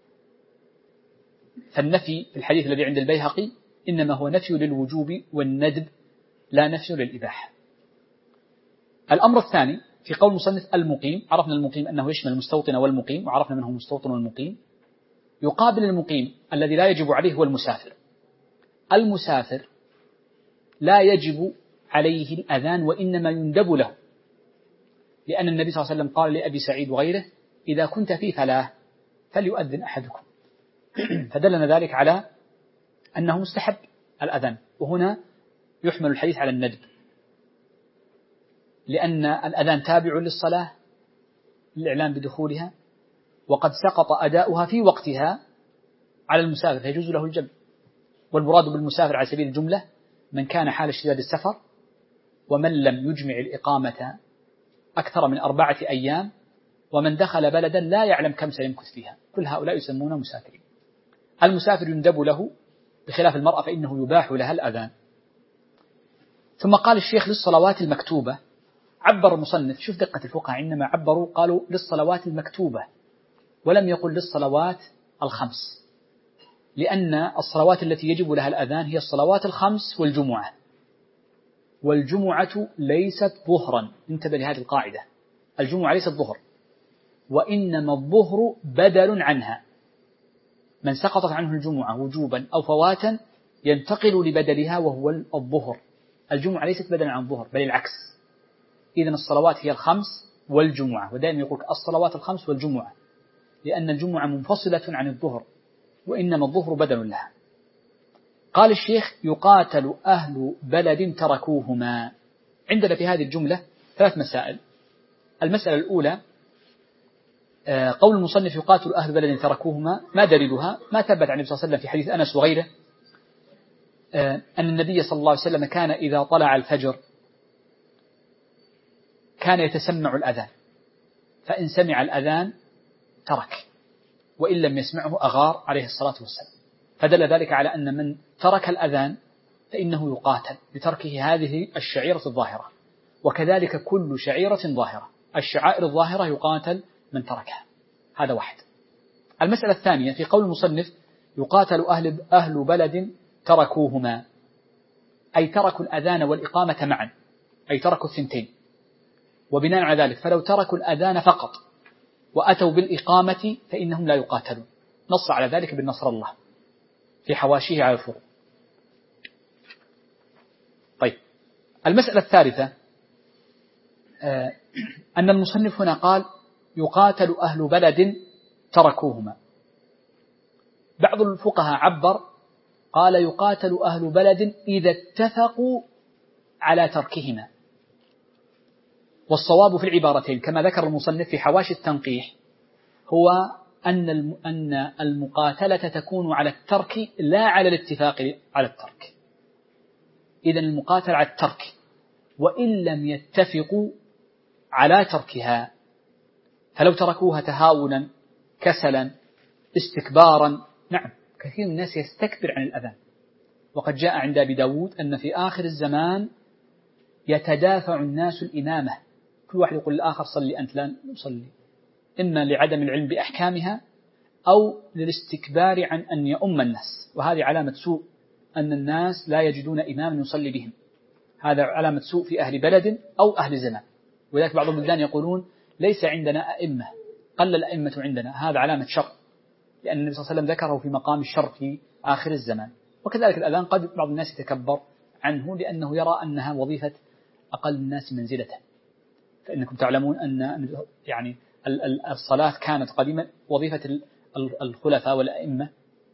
فالنفي في الحديث الذي عند البيهقي إنما هو نفي للوجوب والندب، لا نفي للإباحة. الأمر الثاني في قول المصنف المقيم، عرفنا المقيم أنه يشمل المستوطن والمقيم، وعرفنا منه المستوطن والمقيم. يقابل المقيم الذي لا يجب عليه هو المسافر. المسافر لا يجب عليه الأذان وإنما يندب له، لأن النبي صلى الله عليه وسلم قال لأبي سعيد وغيره إذا كنت في فلاة فليؤذن أحدكم، فدلنا ذلك على أنه مستحب الأذان. وهنا يحمل الحديث على الندب، لأن الأذان تابع للصلاة للإعلام بدخولها، وقد سقط أداؤها في وقتها على المسافر فيجوز له الجمع. والمراد بالمسافر على سبيل الجملة من كان حال اشتداد السفر، ومن لم يجمع الإقامة أكثر من 4 أيام، ومن دخل بلدا لا يعلم كم سيمكث فيها، كل هؤلاء يسمون مسافرين. المسافر يندب له، بخلاف المرأة فإنه يباح لها الأذان. ثم قال الشيخ للصلوات المكتوبة. عبر المصنف، شوف دقة الفقهاء، عندما عبروا قالوا للصلوات المكتوبة ولم يقل للصلوات الخمس، لأن الصلوات التي يجب لها الأذان هي الصلوات الخمس والجمعة، والجمعة ليست ظهرا. انتبه لهذه القاعدة، الجمعة ليست ظهر، وإنما الظهر بدل عنها. من سقطت عنه الجمعة وجوبا أو فواتا ينتقل لبدلها وهو الظهر. الجمعة ليست بدلا عن الظهر بل العكس. إذن الصلوات هي الخمس والجمعة، ودائما يقول الصلوات الخمس والجمعة، لأن الجمعة منفصلة عن الظهر، وإنما الظهر بدل لها. قال الشيخ يقاتل أهل بلد تركوهما. عندنا في هذه الجملة 3 مسائل. المسألة الأولى قول المصنف يقاتل أهل بلد تركوهما، ما دليلها؟ ما ثبت عن النبي صلى الله عليه وسلم في حديث أنس وغيره أن النبي صلى الله عليه وسلم كان إذا طلع الفجر كان يتسمع الأذان، فإن سمع الأذان ترك، وإن لم يسمعه أغار عليه الصلاة والسلام. فدل ذلك على أن من ترك الأذان فإنه يقاتل لتركه هذه الشعيرة الظاهرة، وكذلك كل شعيرة ظاهرة، الشعائر الظاهرة يقاتل من تركها. هذا واحد. المسألة الثانية في قول المصنف يقاتل أهل بلد تركوهما، أي تركوا الأذان والإقامة معا، أي تركوا الثنتين. وبناء على ذلك فلو تركوا الأذان فقط وأتوا بالإقامة فإنهم لا يقاتلون. نص على ذلك بالنصر الله في حواشيه على الفروع. طيب، المسألة الثالثة أن المصنف هنا قال يقاتل أهل بلد تركوهما. بعض الفقهاء عبر قال يقاتل أهل بلد إذا اتفقوا على تركهما. والصواب في العبارتين كما ذكر المصنف في حواشي التنقيح هو أن المقاتلة تكون على الترك لا على الاتفاق على الترك. إذن المقاتلة على الترك، وإن لم يتفقوا على تركها، فلو تركوها تهاونا كسلا استكبارا، نعم كثير من الناس يستكبر عن الأذان. وقد جاء عند أبي داود أن في آخر الزمان يتدافع الناس الإمامة، كل واحد يقول الآخر صلي أنت لا نصلي، إما لعدم العلم بأحكامها أو للاستكبار عن أن يؤم الناس، وهذه علامة سوء أن الناس لا يجدون إماما يصلي بهم، هذا علامة سوء في أهل بلد أو أهل زمان. ولذلك بعض البلدان يقولون ليس عندنا أئمة، قل الأئمة عندنا، هذا علامة شر، لأن النبي صلى الله عليه وسلم ذكره في مقام الشر في آخر الزمان. وكذلك الأذان قد بعض الناس يتكبر عنه لأنه يرى أنها وظيفة أقل الناس منزلة، فإنكم تعلمون أن يعني الصلاة كانت قديما وظيفة الخلفاء والأئمة،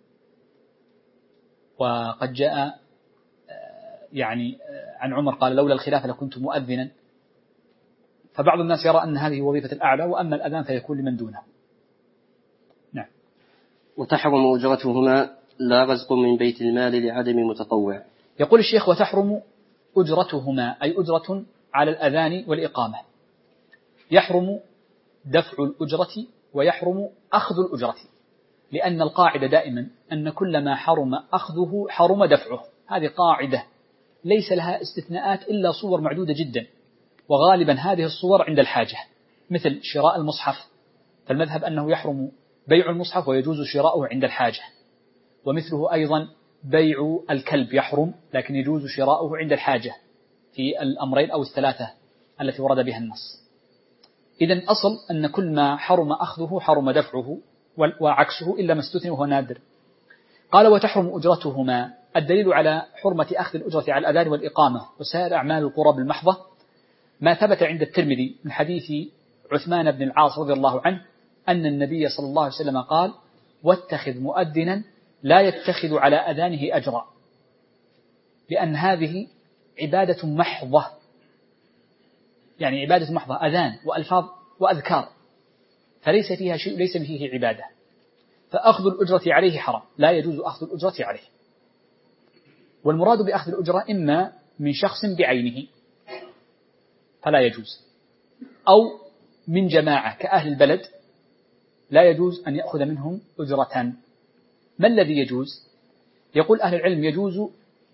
وقد جاء يعني عن عمر قال لولا الخلافة لكنت مؤذنا، فبعض الناس يرى أن هذه وظيفة الأعلى، وأما الأذان فيكون لمن دونه. نعم.
وتحرم أجرتهما لا رزق من بيت المال لعدم متطوع.
يقول الشيخ وتحرم أجرتهما، أي أجرة على الأذان والإقامة، يحرم دفع الأجرة ويحرم أخذ الأجرة، لأن القاعدة دائما أن كل ما حرم أخذه حرم دفعه، هذه قاعدة ليس لها استثناءات إلا صور معدودة جدا، وغالبا هذه الصور عند الحاجة، مثل شراء المصحف، فالمذهب أنه يحرم بيع المصحف ويجوز شراؤه عند الحاجة، ومثله أيضا بيع الكلب يحرم لكن يجوز شراؤه عند الحاجة في الأمرين أو الثلاثة التي ورد بها النص. إذن أصل أن كل ما حرم أخذه حرم دفعه، وعكسه إلا ما استثنى وهو نادر. قال وتحرم أجرتهما، الدليل على حرمة أخذ الأجرة على الأذان والإقامة وسائر أعمال القرب المحضة ما ثبت عند الترمذي من حديث عثمان بن العاص رضي الله عنه أن النبي صلى الله عليه وسلم قال واتخذ مؤذنا لا يتخذ على أذانه أجرا، لأن هذه عبادة محضة، يعني عبادة محضة، أذان وألفاظ وأذكار، فليس فيها شيء ليس فيه عبادة، فأخذ الأجرة عليه حرام، لا يجوز أخذ الأجرة عليه. والمراد بأخذ الأجرة إما من شخص بعينه فلا يجوز، أو من جماعة كأهل البلد لا يجوز أن يأخذ منهم أجرة. ما الذي يجوز؟ يقول أهل العلم يجوز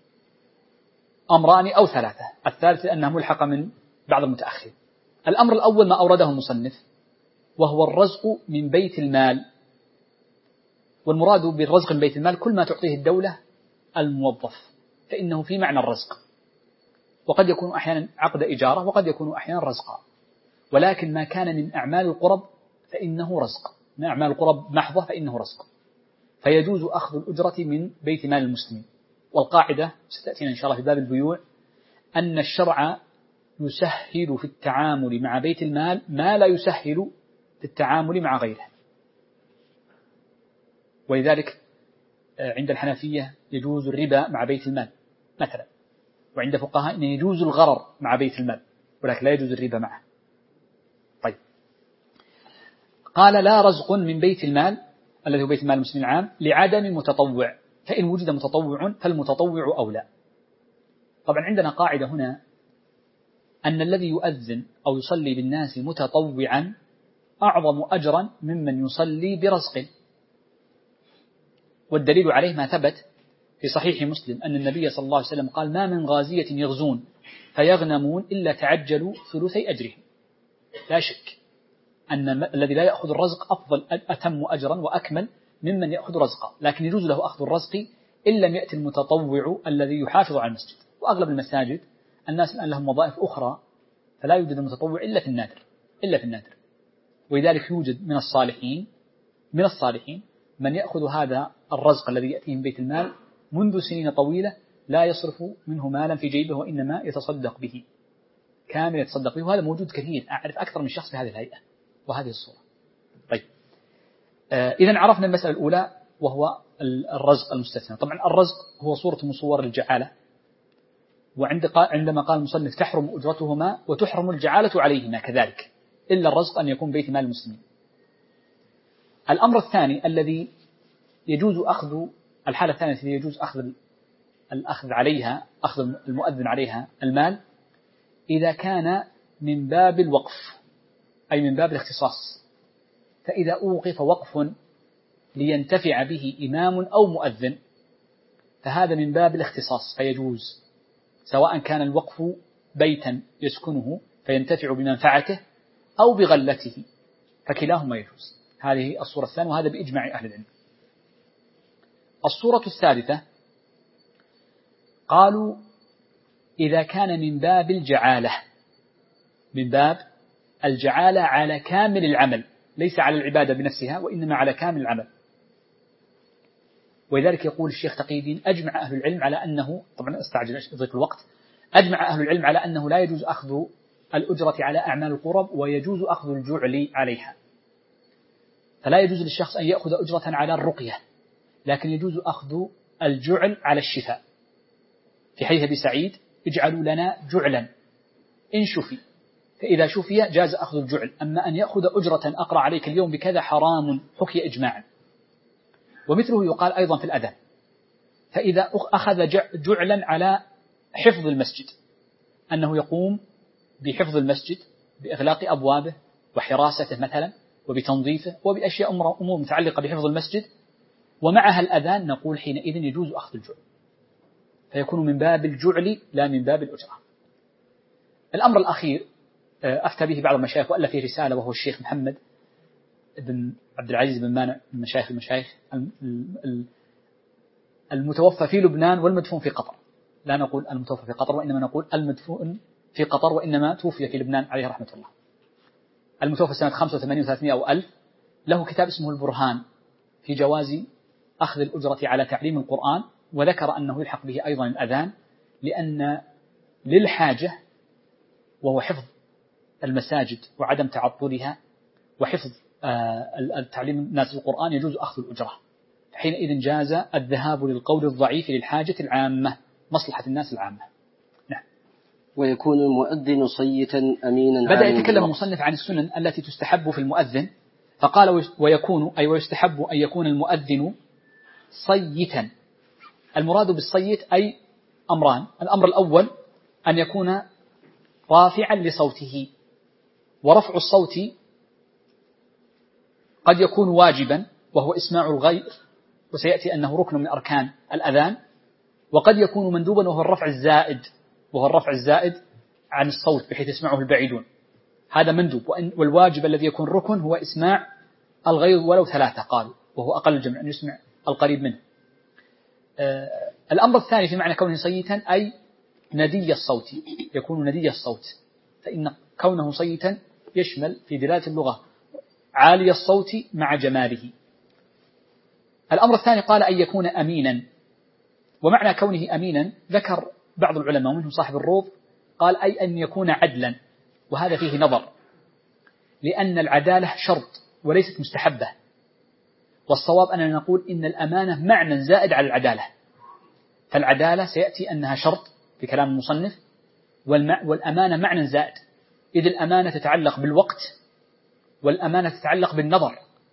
أمران أو ثلاثة، الثالث أنها ملحقة من بعض المتأخر. الأمر الأول ما أورده المصنف وهو الرزق من بيت المال، والمراد بالرزق من بيت المال كل ما تعطيه الدولة الموظف، فإنه في معنى الرزق، وقد يكون أحيانا عقد إجارة وقد يكون أحيانا رزقا، ولكن ما كان من أعمال القرب فإنه رزق، من أعمال القرب محضة فإنه رزق، فيجوز أخذ الأجرة من بيت مال المسلمين. والقاعدة ستأتينا إن شاء الله في باب البيوع أن الشرع يسهل في التعامل مع بيت المال ما لا يسهل في التعامل مع غيره، ولذلك عند الحنفية يجوز الربا مع بيت المال مثلا، وعند فقهاء أن يجوز الغرر مع بيت المال ولكن لا يجوز الربا معه. طيب، قال لا رزق من بيت المال الذي هو بيت المال المسلمين العام لعدم متطوع، فإن وجد متطوع فالمتطوع أولى. طبعا عندنا قاعدة هنا أن الذي يؤذن أو يصلي بالناس متطوعا أعظم أجرا ممن يصلي برزق، والدليل عليه ما ثبت في صحيح مسلم أن النبي صلى الله عليه وسلم قال ما من غازية يغزون فيغنمون إلا تعجلوا ثلثي أجرهم. لا شك أن الذي لا يأخذ الرزق أفضل أتم أجرا وأكمل ممن يأخذ رزقا، لكن يجوز له أخذ الرزق إن لم يأتي المتطوع الذي يحافظ على المسجد. وأغلب المساجد الناس الآن لهم وظائف أخرى فلا يوجد المتطوع إلا في النادر، ولذلك يوجد من الصالحين من يأخذ هذا الرزق الذي يأتيه من بيت المال منذ سنين طويلة لا يصرف منه مالا في جيبه وإنما يتصدق به كامل، يتصدق به، وهذا موجود كثير، أعرف أكثر من شخص بهذه الهيئة وهذه الصورة. طيب، إذن عرفنا المسألة الأولى وهو الرزق المستثنى. طبعا الرزق هو صورة من صور الجعالة، وعندما قال المصنف تحرم أجرتهما وتحرم الجعالة عليهما كذلك، إلا الرزق أن يكون بيت مال المسلمين. الأمر الثاني الذي يجوز أخذ الحالة الثانية التي يجوز الأخذ عليها، أخذ المؤذن عليها المال، إذا كان من باب الوقف أي من باب الاختصاص. فإذا أوقف وقف لينتفع به إمام أو مؤذن فهذا من باب الاختصاص فيجوز، سواء كان الوقف بيتا يسكنه فينتفع بمنفعته أو بغلته، فكلاهما يجوز. هذه الصورة الثانية، وهذا بإجماع أهل العلم. الصورة الثالثة قالوا إذا كان من باب الجعالة، من باب الجعالة على كامل العمل، ليس على العبادة بنفسها وإنما على كامل العمل. ولذلك يقول الشيخ تقي الدين أجمع أهل العلم على أنه، طبعا أستعجل ضيق الوقت، أجمع أهل العلم على أنه لا يجوز أخذ الأجرة على أعمال القرب ويجوز أخذ الجعل عليها. فلا يجوز للشخص أن يأخذ أجرة على الرقية، لكن يجوز أخذ الجعل على الشفاء، في حديث أبي سعيد اجعلوا لنا جعلا إن شفي، فإذا شفي جاز أخذ الجعل. أما أن يأخذ أجرة أقرأ عليك اليوم بكذا حرام حكي إجماعا. ومثله يقال أيضا في الأذان، فإذا أخذ جعلا على حفظ المسجد، أنه يقوم بحفظ المسجد بإغلاق أبوابه وحراسته مثلا وبتنظيفه وبأشياء أمور متعلقة بحفظ المسجد، ومعها الأذان، نقول حينئذ يجوز أخذ الجعل، فيكون من باب الجعل لا من باب الأجرة. الأمر الأخير أفتى به بعض المشايخ وألف فيه رسالة، وهو الشيخ محمد بن عبد العزيز بن مانع من المشايخ المتوفى في لبنان والمدفون في قطر. لا نقول المتوفى في قطر وإنما نقول المدفون في قطر، وإنما توفي في لبنان عليه رحمة الله. المتوفى سنة 85 و300 أو 1000. له كتاب اسمه البرهان في جواز أخذ الأجرة على تعليم القرآن، وذكر أنه يلحق به أيضا الأذان، لأن للحاجة وهو حفظ المساجد وعدم تعطلها وحفظ التعليم الناس القرآن يجوز أخذ الأجرة. حينئذ جاز الذهاب للقول الضعيف للحاجة العامة، مصلحة الناس العامة. نعم.
ويكون المؤذن صيتا أمينا.
بدأ يتكلم المصنف عن السنن التي تستحب في المؤذن، فقال ويكون أي ويستحب أن يكون المؤذن صيتا. المراد بالصيت أي أمران. الأمر الأول أن يكون رافعا لصوته، ورفع الصوت قد يكون واجبا وهو إسماع الغير، وسيأتي أنه ركن من أركان الأذان، وقد يكون مندوبا وهو الرفع الزائد عن الصوت بحيث يسمعه البعيدون، هذا مندوب. والواجب الذي يكون ركن هو إسماع الغير ولو 3 قالوا، وهو أقل الجمع أن يسمع القريب منه. الأمر الثاني في معنى كونه صيتا أي ندي الصوت، يكون ندي الصوت، فإن كونه صيتا يشمل في دلالة اللغة عالي الصوت مع جماله. الأمر الثاني قال أن يكون أمينا، ومعنى كونه أمينا ذكر بعض العلماء ومنهم صاحب الروض قال أي أن يكون عدلا، وهذا فيه نظر، لأن العدالة شرط وليست مستحبة، والصواب أننا نقول إن الأمانة معنى زائد على العدالة، فالعدالة سيأتي أنها شرط في كلام المصنف، والأمانة معنى زائد، إذ الأمانة تتعلق بالوقت، والأمانة تتعلق بالنظر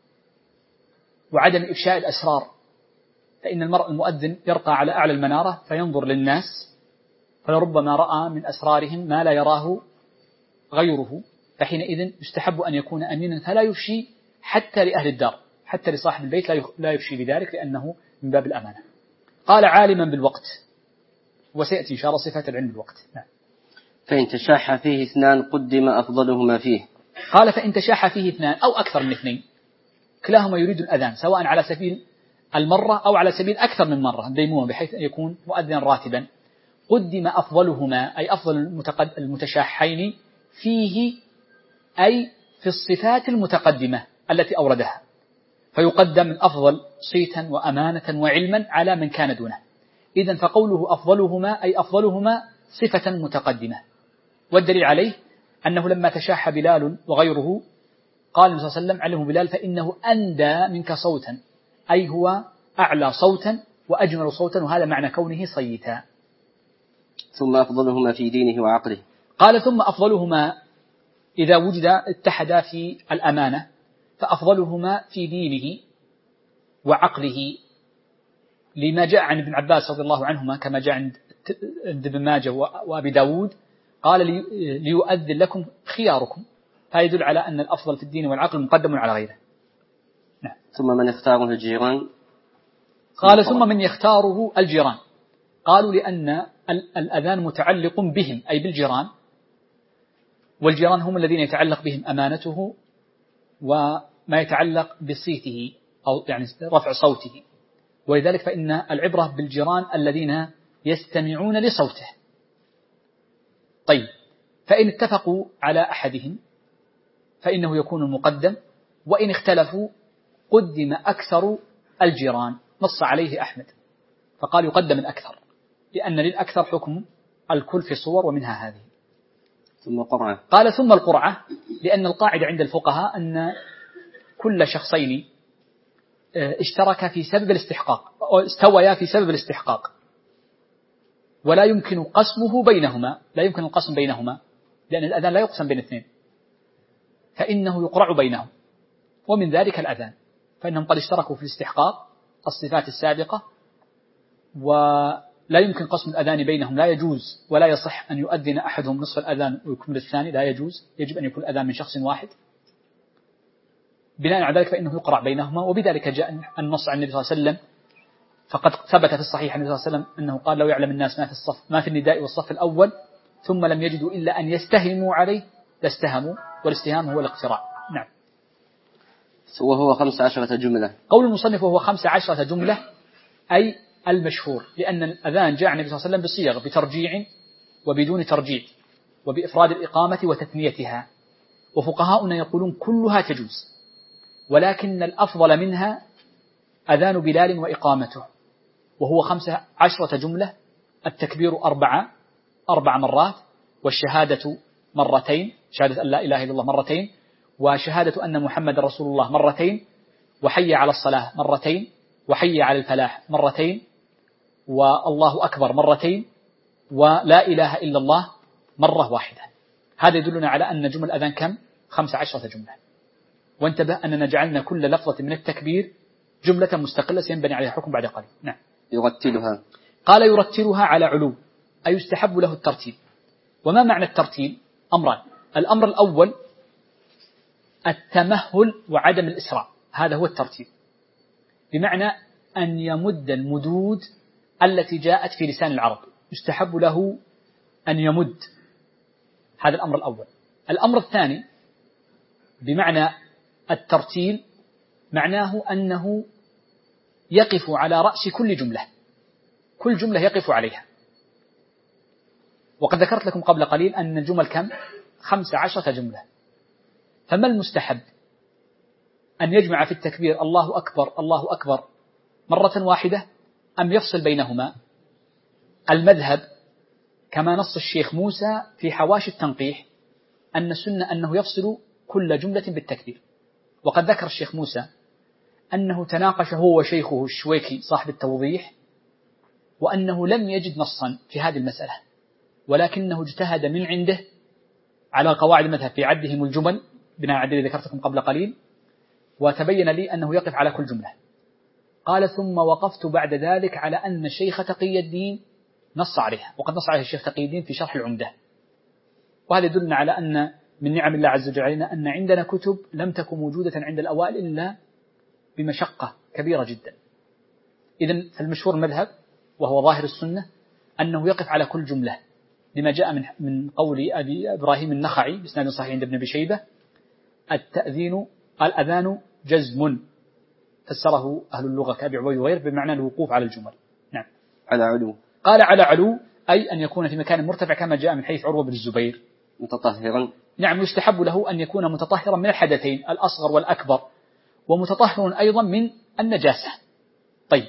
وعدم إفشاء الأسرار، فإن المرء المؤذن يرقى على أعلى المنارة فينظر للناس، فلربما رأى من أسرارهم ما لا يراه غيره، فحينئذ يستحب أن يكون أمينا فلا يفشي حتى لأهل الدار، حتى لصاحب البيت لا يفشي بذلك لأنه من باب الأمانة. قال عالما بالوقت، وسيأتي إن شاء الله صفات العلم بالوقت. نعم.
فإن تشاح فيه 2 قدم أفضلهما فيه.
قال فإن تشاح فيه 2 أو أكثر من 2 كلاهما يريد الأذان، سواء على سبيل المرة أو على سبيل أكثر من مرة ديموما، بحيث أن يكون مؤذنا راتبا، قدم أفضلهما أي أفضل المتشاحين فيه أي في الصفات المتقدمة التي أوردها، فيقدم الأفضل صيتا وأمانة وعلما على من كان دونه. إذن فقوله أفضلهما أي أفضلهما صفة متقدمة. والدليل عليه أنه لما تشاح بلال وغيره قال النبي صلى الله عليه وسلم علمه بلال فإنه أندى منك صوتا، أي هو أعلى صوتا وأجمل صوتا، وهذا معنى كونه صيتا.
ثم أفضلهما في دينه وعقله.
قال ثم أفضلهما إذا وجد اتحدا في الأمانة، فأفضلهما في دينه وعقله، لما جاء عن ابن عباس رضي الله عنهما كما جاء عند ابن ماجه وأبي داود قال ليؤذن لكم خياركم، فيدل على أن الأفضل في الدين والعقل مقدم على غيره. نعم.
ثم من اختاره الجيران؟
قال ثم من يختاره الجيران، قالوا لأن الأذان متعلق بهم أي بالجيران، والجيران هم الذين يتعلق بهم أمانته وما يتعلق بصيته أو يعني رفع صوته، ولذلك فإن العبرة بالجيران الذين يستمعون لصوته. طيب، فإن اتفقوا على أحدهم فإنه يكون المقدم، وإن اختلفوا قدم أكثر الجيران، نص عليه أحمد فقال يقدم الأكثر، لأن للأكثر حكم الكل في صور ومنها هذه.
ثم قرعة.
قال ثم القرعة، لأن القاعدة عند الفقهاء أن كل شخصين اشترك في سبب الاستحقاق أو استويا في سبب الاستحقاق ولا يمكن قسمه بينهما، لا يمكن القسم بينهما، لأن الأذان لا يقسم بين اثنين، فإنه يقرع بينهم، ومن ذلك الأذان، فإنهم قد اشتركوا في الاستحقاق الصفات السابقة، ولا يمكن قسم الأذان بينهم، لا يجوز ولا يصح أن يؤذن أحدهم نصف الأذان ويكمل الثاني، لا يجوز، يجب أن يكون الأذان من شخص واحد. بناء على ذلك فإنه يقرع بينهما، وبذلك جاء النص عن النبي صلى الله عليه وسلم، فقد ثبت في الصحيح عن النبي صلى الله عليه وسلم أنه قال لو يعلم الناس ما في النداء والصف الأول ثم لم يجدوا إلا أن يستهموا عليه لاستهموا، والاستهام هو الاقتراع. نعم.
وهو 15 جملة.
قول المصنف وهو 15 جملة أي المشهور، لأن الأذان جاء عن النبي صلى الله عليه وسلم بصيغ بترجيع وبدون ترجيع وبإفراد الإقامة وتثنيتها، وفقهاؤنا يقولون كلها تجوز، ولكن الأفضل منها أذان بلال وإقامته، وهو 15 جملة، التكبير 4 مرات، والشهادة مرتين، شهادة أن لا إله إلا الله مرتين، وشهادة أن محمد رسول الله مرتين، وحي على الصلاة مرتين، وحي على الفلاح مرتين، والله أكبر مرتين، ولا إله إلا الله مرة واحدة. هذا يدلنا على أن جمل الأذان كم؟ 15 جملة. وانتبه أننا جعلنا كل لفظة من التكبير جملة مستقلة سينبني عليها حكم بعد قليل. نعم.
يرتلها.
قال يرتلها على علو، أي يستحب له الترتيل. وما معنى الترتيل؟ أمران، الأمر الأول التمهل وعدم الإسراع، هذا هو الترتيل، بمعنى أن يمد المدود التي جاءت في لسان العرب، يستحب له أن يمد، هذا الأمر الأول. الأمر الثاني بمعنى الترتيل معناه أنه يقف على رأس كل جملة، كل جملة يقف عليها، وقد ذكرت لكم قبل قليل أن الجمل كم؟ 15 جملة. فما المستحب؟ أن يجمع في التكبير الله أكبر الله أكبر مرة واحدة أم يفصل بينهما؟ المذهب كما نص الشيخ موسى في حواشي التنقيح أن السنة أنه يفصل كل جملة بالتكبير، وقد ذكر الشيخ موسى أنه تناقش هو وشيخه الشويكي صاحب التوضيح، وأنه لم يجد نصا في هذه المسألة، ولكنه اجتهد من عنده على قواعد المذهب في عدهم الجمل بناء على الذي ذكرتكم قبل قليل، وتبين لي أنه يقف على كل جملة. قال ثم وقفت بعد ذلك على أن الشيخ تقي الدين نص عليها، وقد نص عليه الشيخ تقي الدين في شرح العمدة، وهذا يدلنا على أن من نعم الله عز وجل علينا أن عندنا كتب لم تكن موجودة عند الأوائل إلا بمشقة كبيرة جدا. إذن فالمشهور المذهب وهو ظاهر السنة أنه يقف على كل جملة، لما جاء من قول أبي إبراهيم النخعي بإسناد صحيح عند ابن أبي شيبة الأذان جزم، فسره أهل اللغة كأبي عبيد وغيره بمعنى الوقوف على الجمل. نعم.
على علو.
قال على علو أي أن يكون في مكان مرتفع كما جاء من حيث عروة بن الزبير.
متطهرا. نعم.
يستحب له أن يكون متطهرا من الحدثين الأصغر والأكبر، ومتطهر أيضا من النجاسة. طيب،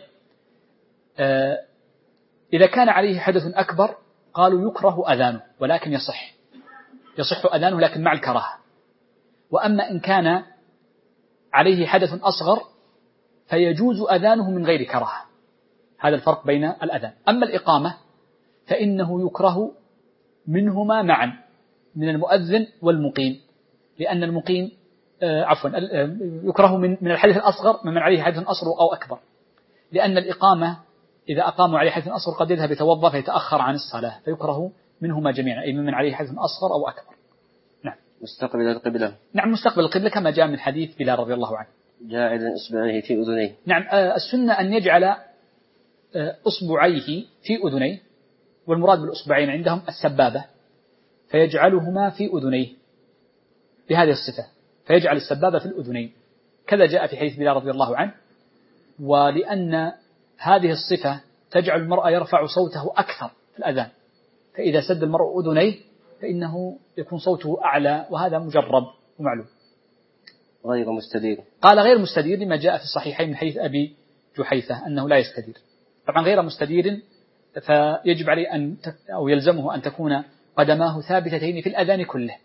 إذا كان عليه حدث أكبر قالوا يكره أذانه، ولكن يصح أذانه لكن مع الكراهة. وأما إن كان عليه حدث أصغر فيجوز أذانه من غير كراهة، هذا الفرق بين الأذان. أما الإقامة فإنه يكره منهما معا، من المؤذن والمقيم، لأن المقيم يكره من الحدث الأصغر ممن عليه حدث أصغر أو أكبر، لأن الإقامة إذا أقاموا عليه حدث أصغر قد يذهب يتوضأ فيتأخر عن الصلاة، فيكره منهما جميعا، أي ممن عليه حدث أصغر أو أكبر. نعم.
مستقبل القبلة.
نعم مستقبل القبلة كما جاء من حديث بلال رضي الله عنه.
جاعل إصبعيه في أذنيه.
نعم السنة أن يجعل أصبعيه في أذنيه، والمراد بالأصبعين عندهم السبابة، فيجعلهما في أذنيه بهذه الصفة، فيجعل السبابة في الأذنين كذا جاء في حديث بلال رضي الله عنه. ولأن هذه الصفة تجعل المرء يرفع صوته أكثر في الأذان، فإذا سد المرء أذنيه فإنه يكون صوته أعلى، وهذا مجرب ومعلوم.
غير مستدير.
قال غير مستدير لما جاء في الصحيحين من حديث أبي جحيفة أنه لا يستدير. طبعا غير مستدير فيجب عليه أو يلزمه أن تكون قدماه ثابتتين في الأذان كله.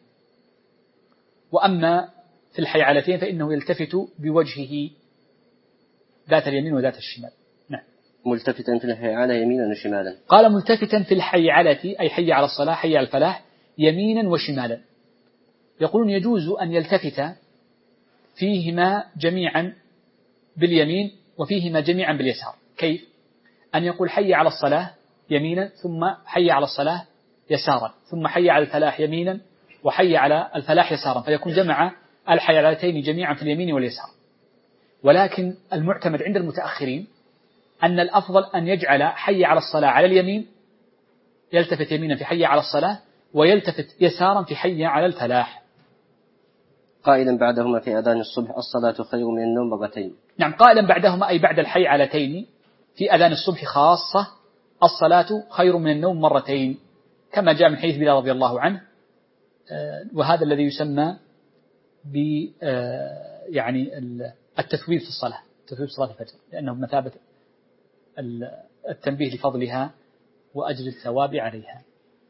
وأما في الحيعلتين فإنه يلتفت بوجهه ذات اليمين وذات الشمال. نعم.
ملتفتا في الحيعلة يمينا وشمالا.
قال ملتفتا في الحيعلة أي حي على الصلاة حي على الفلاح يمينا وشمالا. يقولون يجوز أن يلتفت فيهما جميعا باليمين وفيهما جميعا باليسار. كيف؟ أن يقول حي على الصلاة يمينا ثم حي على الصلاة يسارا ثم حي على الفلاح يمينا وحي على الفلاح يسارا، فيكون جمع الحيعلتين جميعا في اليمين واليسار. ولكن المعتمد عند المتأخرين أن الأفضل أن يجعل حي على الصلاة على اليمين، يلتفت يمينا في حي على الصلاة ويلتفت يسارا في حي على الفلاح.
قائلا بعدهما في أذان الصبح الصلاة خير من النوم مرتين.
نعم قائلا بعدهما أي بعد الحيعلتين في أذان الصبح خاصة الصلاة خير من النوم مرتين، كما جاء من حديث بلال رضي الله عنه. وهذا الذي يسمى ب يعني التثويب في الصلاة، تثويب صلاة الفجر، لأنه بمثابة التنبيه لفضلها وأجل الثواب عليها.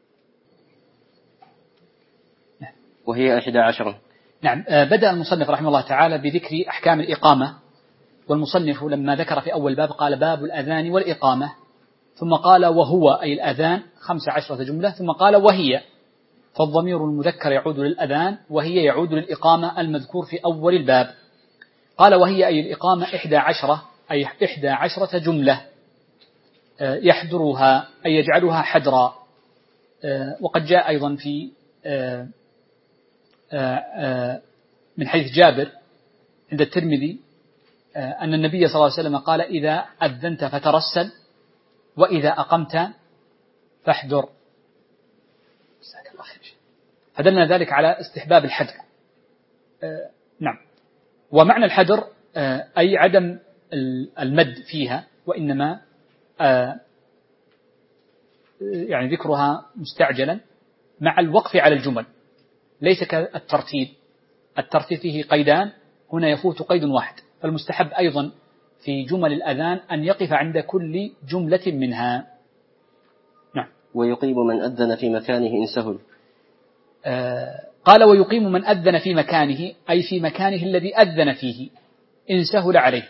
وهي 11.
نعم. بدأ المصنف رحمه الله تعالى بذكر أحكام الإقامة، والمصنف لما ذكر في أول باب قال باب الأذان والإقامة، ثم قال وهو أي الأذان 15 جملة، ثم قال وهي، فالضمير المذكر يعود للأذان وهي يعود للإقامة المذكور في أول الباب. قال وهي أي الإقامة 11 أي 11 جملة يحضرها أي يجعلها حدرا. وقد جاء أيضا في من حيث جابر عند الترمذي أن النبي صلى الله عليه وسلم قال إذا أذنت فترسل وإذا أقمت فاحذر. فدلنا ذلك على استحباب الحدر. نعم. ومعنى الحدر أي عدم المد فيها، وإنما يعني ذكرها مستعجلا مع الوقف على الجمل، ليس كالترتيب. الترتيب فيه قيدان، هنا يفوت قيد واحد. فالمستحب أيضا في جمل الأذان أن يقف عند كل جملة منها. نعم.
ويقيم من أذن في مكانه إن سهل.
قال ويقيم من أذن في مكانه أي في مكانه الذي أذن فيه إن سهل عليه،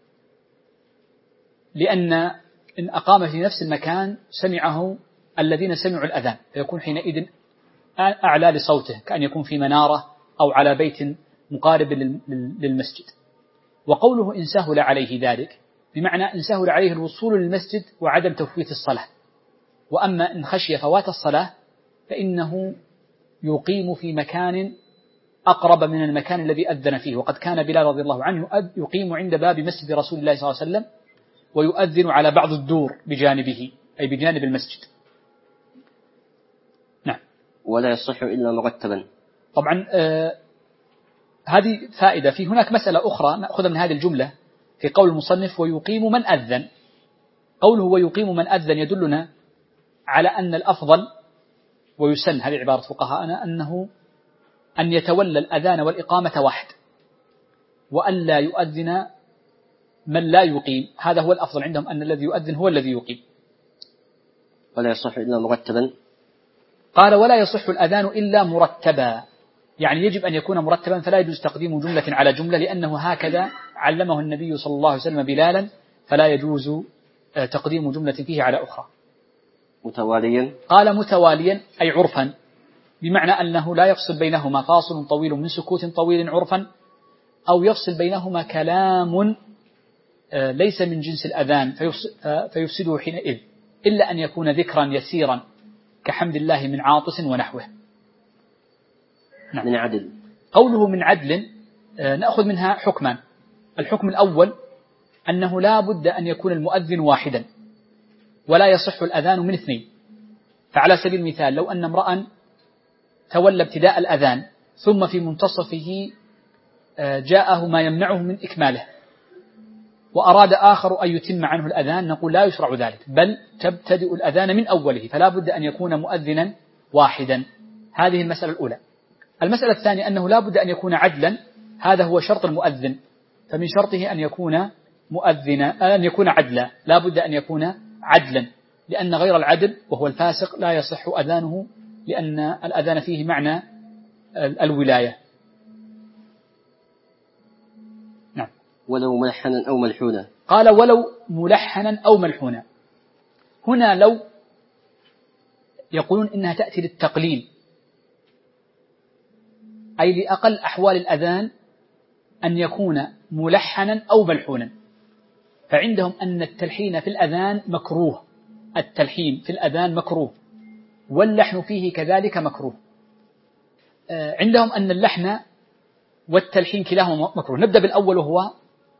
لأن إن أقام في نفس المكان سمعه الذين سمعوا الأذان، فيكون حينئذ أعلى لصوته، كأن يكون في منارة أو على بيت مقارب للمسجد. وقوله إن سهل عليه ذلك بمعنى إن سهل عليه الوصول للمسجد وعدم تفويت الصلاة. وأما إن خشي فوات الصلاة فإنه يقيم في مكان أقرب من المكان الذي أذن فيه. وقد كان بلال رضي الله عنه يقيم عند باب مسجد رسول الله صلى الله عليه وسلم ويؤذن على بعض الدور بجانبه أي بجانب المسجد. نعم.
ولا يصح إلا مرتبا.
طبعا هذه فائدة. في هناك مسألة أخرى نأخذ من هذه الجملة في قول المصنف ويقيم من أذن. قوله ويقيم من أذن يدلنا على أن الأفضل ويسن، هذه عبارة فقهاءنا، أنه أن يتولى الأذان والإقامة واحد، وألا يؤذن من لا يقيم. هذا هو الأفضل عندهم، أن الذي يؤذن هو الذي يقيم.
ولا يصح إلا مرتبا.
قال ولا يصح الأذان إلا مرتبا، يعني يجب أن يكون مرتبا، فلا يجوز تقديم جملة على جملة، لأنه هكذا علمه النبي صلى الله عليه وسلم بلالا، فلا يجوز تقديم جملة فيه على أخرى.
متواليا.
قال متواليا أي عرفا، بمعنى أنه لا يفصل بينهما فاصل طويل من سكوت طويل عرفا، أو يفصل بينهما كلام ليس من جنس الأذان فيفسده حينئذ، إلا أن يكون ذكرا يسيرا كحمد الله من عاطس ونحوه.
نعم. من عدل. قوله
من عدل نأخذ منها حكمان. الحكم الأول أنه لا بد أن يكون المؤذن واحدا ولا يصح الأذان من اثنين. فعلى سبيل المثال لو أن امرأ تولى ابتداء الأذان ثم في منتصفه جاءه ما يمنعه من إكماله وأراد آخر أن يتم عنه الأذان، نقول لا يشرع ذلك، بل تبتدئ الأذان من أوله، فلا بد أن يكون مؤذنا واحدا. هذه المسألة الأولى. المسألة الثانية أنه لا بد أن يكون عدلا، هذا هو شرط المؤذن، فمن شرطه أن يكون مؤذنا أن يكون عدلا، لا بد أن يكون عدلا، لأن غير العدل وهو الفاسق لا يصح أذانه، لأن الأذان فيه معنى الولاية. نعم.
ولو ملحنا أو ملحونا.
قال ولو ملحنا أو ملحونا. هنا لو يقولون إنها تأتي للتقليل، أي لأقل أحوال الأذان أن يكون ملحنا أو ملحونا، فعندهم أن التلحين في الأذان مكروه، التلحين في الأذان مكروه، واللحن فيه كذلك مكروه. عندهم أن اللحن والتلحين كلاهما مكروه. نبدأ بالأول وهو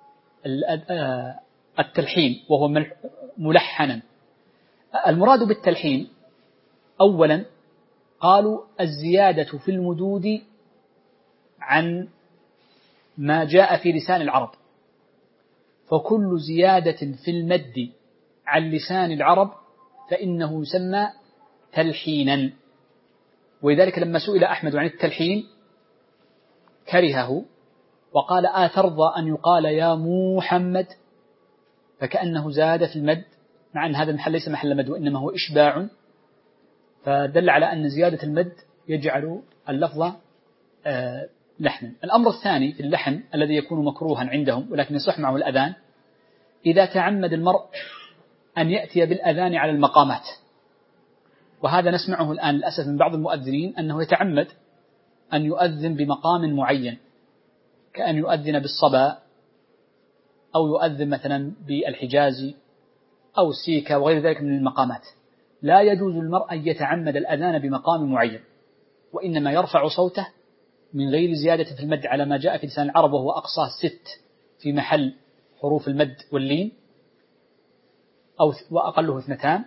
التلحين، وهو ملحنا. المراد بالتلحين أولا قالوا الزيادة في المدود عن ما جاء في لسان العرب، فكل زيادة في المد عن لسان العرب فإنه يسمى تلحينا. ولذلك لما سئل أحمد عن التلحين كرهه وقال أترضى أن يقال يا محمد، فكأنه زاد في المد، مع أن هذا المحل ليس محل مد وإنما هو إشباع، فدل على أن زيادة المد يجعل اللفظ لحنا. الأمر الثاني في اللحن الذي يكون مكروها عندهم ولكن يصح معه الأذان، إذا تعمد المرء أن يأتي بالأذان على المقامات، وهذا نسمعه الآن للأسف من بعض المؤذنين أنه يتعمد أن يؤذن بمقام معين، كأن يؤذن بالصبا أو يؤذن مثلا بالحجاز أو السيكا وغير ذلك من المقامات. لا يجوز للمرء أن يتعمد الأذان بمقام معين، وإنما يرفع صوته من غير زيادة في المد على ما جاء في لسان العرب، وهو أقصاه 6 في محل حروف المد واللين، أو وأقله 2،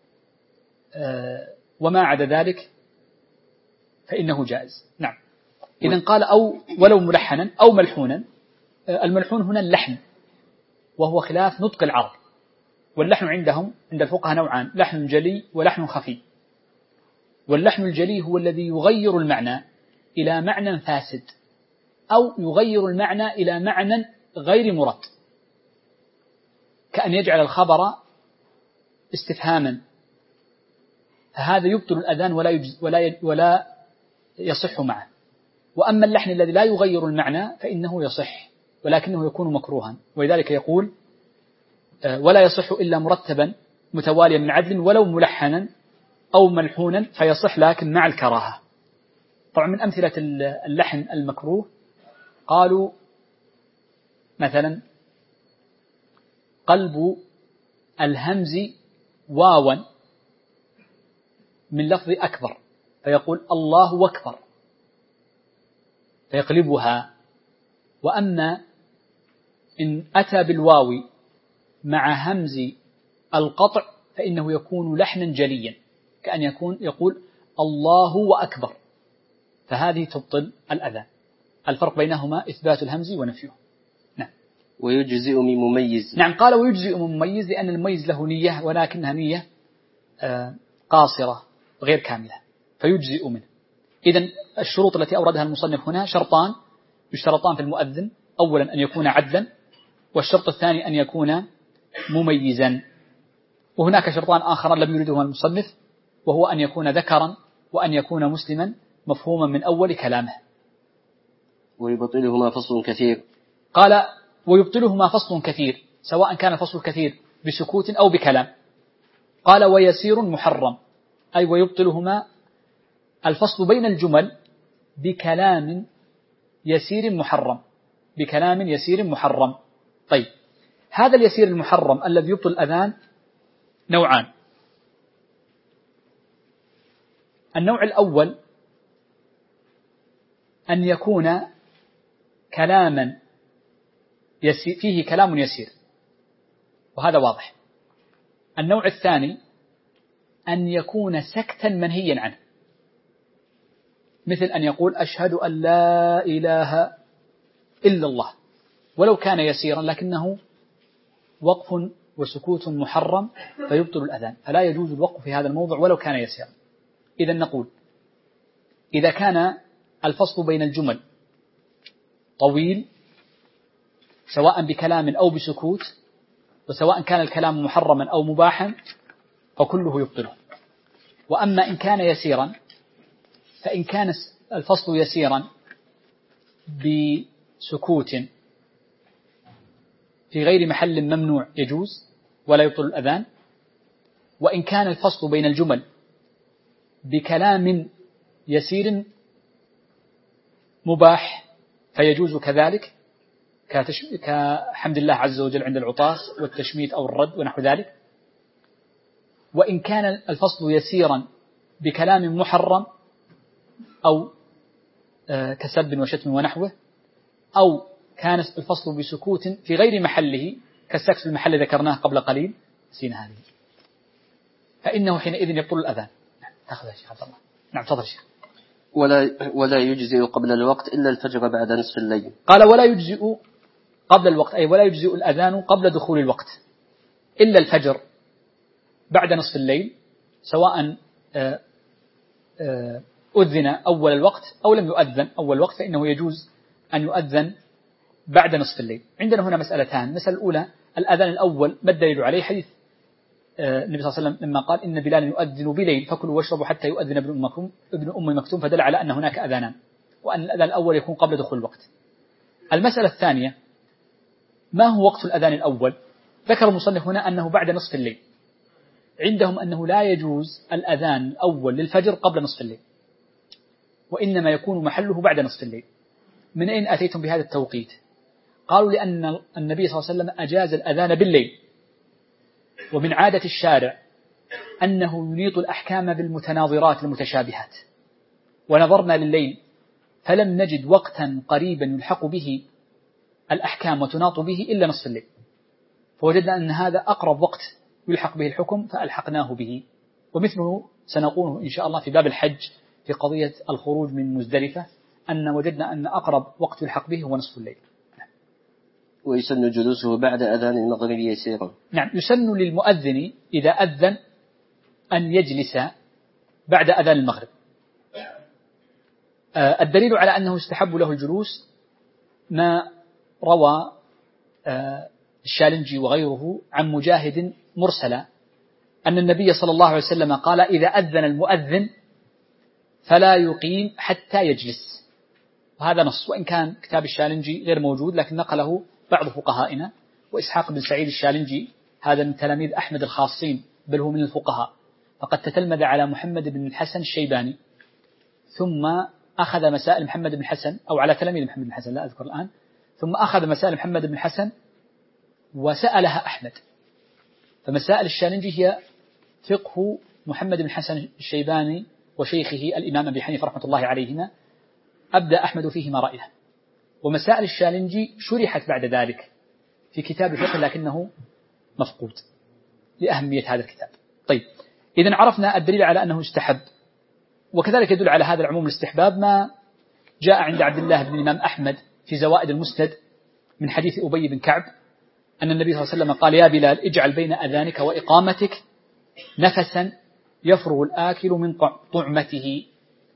وما عدا ذلك فإنه جائز. نعم. إذن قال أو ولو ملحنا أو ملحونا. الملحون هنا اللحن، وهو خلاف نطق العرب، واللحن عندهم عند الفقهاء نوعان: لحن جلي ولحن خفي. واللحن الجلي هو الذي يغير المعنى إلى معنى فاسد، أو يغير المعنى إلى معنى غير مراد، كأن يجعل الخبر استفهاما، فهذا يبطل الأذان ولا يصح معه. وأما اللحن الذي لا يغير المعنى فإنه يصح، ولكنه يكون مكروها، ولذلك يقول ولا يصح إلا مرتبا متواليا من عدل ولو ملحنا أو ملحونا فيصح، لكن مع الكراهة. طبعا من أمثلة اللحن المكروه قالوا مثلا قلب الهمز واوا من لفظ أكبر، فيقول الله أكبر فيقلبها. وأما إن أتى بالواو مع همز القطع فإنه يكون لحنا جليا، كأن يقول الله وأكبر، فهذه تبطل الأذان. الفرق بينهما إثبات الهمز ونفيه. نعم.
ويجزئ من مميز.
نعم، قال ويجزئ من مميز، لأن المميز له نية ولكنها نية قاصرة غير كاملة، فيجزئ منه. إذن الشروط التي أوردها المصنف هنا شرطان يشترطان في المؤذن: أولا أن يكون عدلا، والشرط الثاني أن يكون مميزا. وهناك شرطان آخران لم يردهما المصنف، وهو أن يكون ذكرا وأن يكون مسلما مفهوما من أول كلامه.
ويبطلهما فصل كثير.
قال ويبطلهما فصل كثير، سواء كان الفصل الكثير بسكوت أو بكلام. قال ويسير محرم، أي ويبطلهما الفصل بين الجمل بكلام يسير محرم، بكلام يسير محرم. طيب، هذا اليسير المحرم الذي يبطل الأذان نوعان. النوع الأول أن يكون كلاما فيه كلام يسير، وهذا واضح. النوع الثاني أن يكون سكتا منهيا عنه، مثل أن يقول أشهد أن لا إله إلا الله، ولو كان يسيرا لكنه وقف وسكوت محرم فيبطل الأذان، فلا يجوز الوقف في هذا الموضع ولو كان يسيرا. إذا نقول إذا كان الفصل بين الجمل طويل سواء بكلام أو بسكوت، وسواء كان الكلام محرما أو مباحا، فكله يبطله. وأما إن كان يسيرا، فإن كان الفصل يسيرا بسكوت في غير محل ممنوع يجوز ولا يبطل الأذان. وإن كان الفصل بين الجمل بكلام يسير مباح فيجوز كذلك، كحمد الله عز وجل عند العطاس والتشميت أو الرد ونحو ذلك. وإن كان الفصل يسيرا بكلام محرم أو كسب وشتم ونحوه، أو كان الفصل بسكوت في غير محله كالسكت في المحل ذكرناه قبل قليل نسينا هذه، فإنه حينئذ يبطل الأذان. تأخذ يا شيخ عبد الله. نعم تفضل شيخ.
ولا يجزئ قبل الوقت إلا الفجر بعد نصف الليل.
قال ولا يجزئ قبل الوقت، أي ولا يجزئ الأذان قبل دخول الوقت إلا الفجر بعد نصف الليل، سواء أذن أول الوقت أو لم يؤذن أول الوقت، فإنه يجوز أن يؤذن بعد نصف الليل. عندنا هنا مسألتان. المسألة الأولى الأذان الأول ما الدليل عليه؟ حديث النبي صلى الله عليه وسلم لما قال إن بلال يؤذن بليل فكلوا واشربوا حتى يؤذن ابن أم مكتوم، فدل على أن هناك أذانان، وأن الأذان الأول يكون قبل دخول الوقت. المسألة الثانية ما هو وقت الأذان الأول؟ ذكر المصنف هنا أنه بعد نصف الليل. عندهم أنه لا يجوز الأذان الأول للفجر قبل نصف الليل، وإنما يكون محله بعد نصف الليل. من أين أتيتم بهذا التوقيت؟ قالوا لأن النبي صلى الله عليه وسلم أجاز الأذان بالليل، ومن عادة الشارع أنه ينيط الأحكام بالمتناظرات المتشابهات، ونظرنا لليل فلم نجد وقتا قريبا يلحق به الأحكام وتناط به إلا نصف الليل، فوجدنا أن هذا أقرب وقت يلحق به الحكم فألحقناه به. ومثله سنقوله إن شاء الله في باب الحج في قضية الخروج من مزدلفة، أن وجدنا أن أقرب وقت يلحق به هو نصف الليل.
ويسن جلوسه بعد أذان المغرب يسيرا.
نعم، يسن للمؤذن إذا أذن أن يجلس بعد أذان المغرب. الدليل على أنه استحب له الجلوس ما روى الشالنجي وغيره عن مجاهد مرسلا أن النبي صلى الله عليه وسلم قال إذا أذن المؤذن فلا يقيم حتى يجلس. وهذا نص، وإن كان كتاب الشالنجي غير موجود لكن نقله بعض فقهائنا. وإسحاق بن سعيد الشالنجي هذا من تلاميذ أحمد الخاصين، بل هو من الفقهاء، فقد تتلمذ على محمد بن الحسن الشيباني، ثم أخذ مسائل محمد بن الحسن، أو على تلاميذ محمد بن الحسن لا أذكر الآن، ثم أخذ مسائل محمد بن الحسن وسألها أحمد. فمسائل الشالنجي هي فقه محمد بن الحسن الشيباني وشيخه الإمام أبي حنيفة رحمة الله عليهما، أبدأ أحمد فيهما رأيه. ومسائل الشالنجي شرحت بعد ذلك في كتاب الفقه لكنه مفقود لأهمية هذا الكتاب. طيب، إذن عرفنا الدليل على أنه استحب، وكذلك يدل على هذا العموم الاستحباب ما جاء عند عبد الله بن الإمام أحمد في زوائد المسند من حديث أبي بن كعب أن النبي صلى الله عليه وسلم قال يا بلال اجعل بين أذانك وإقامتك نفسا يفرغ الآكل من طعمته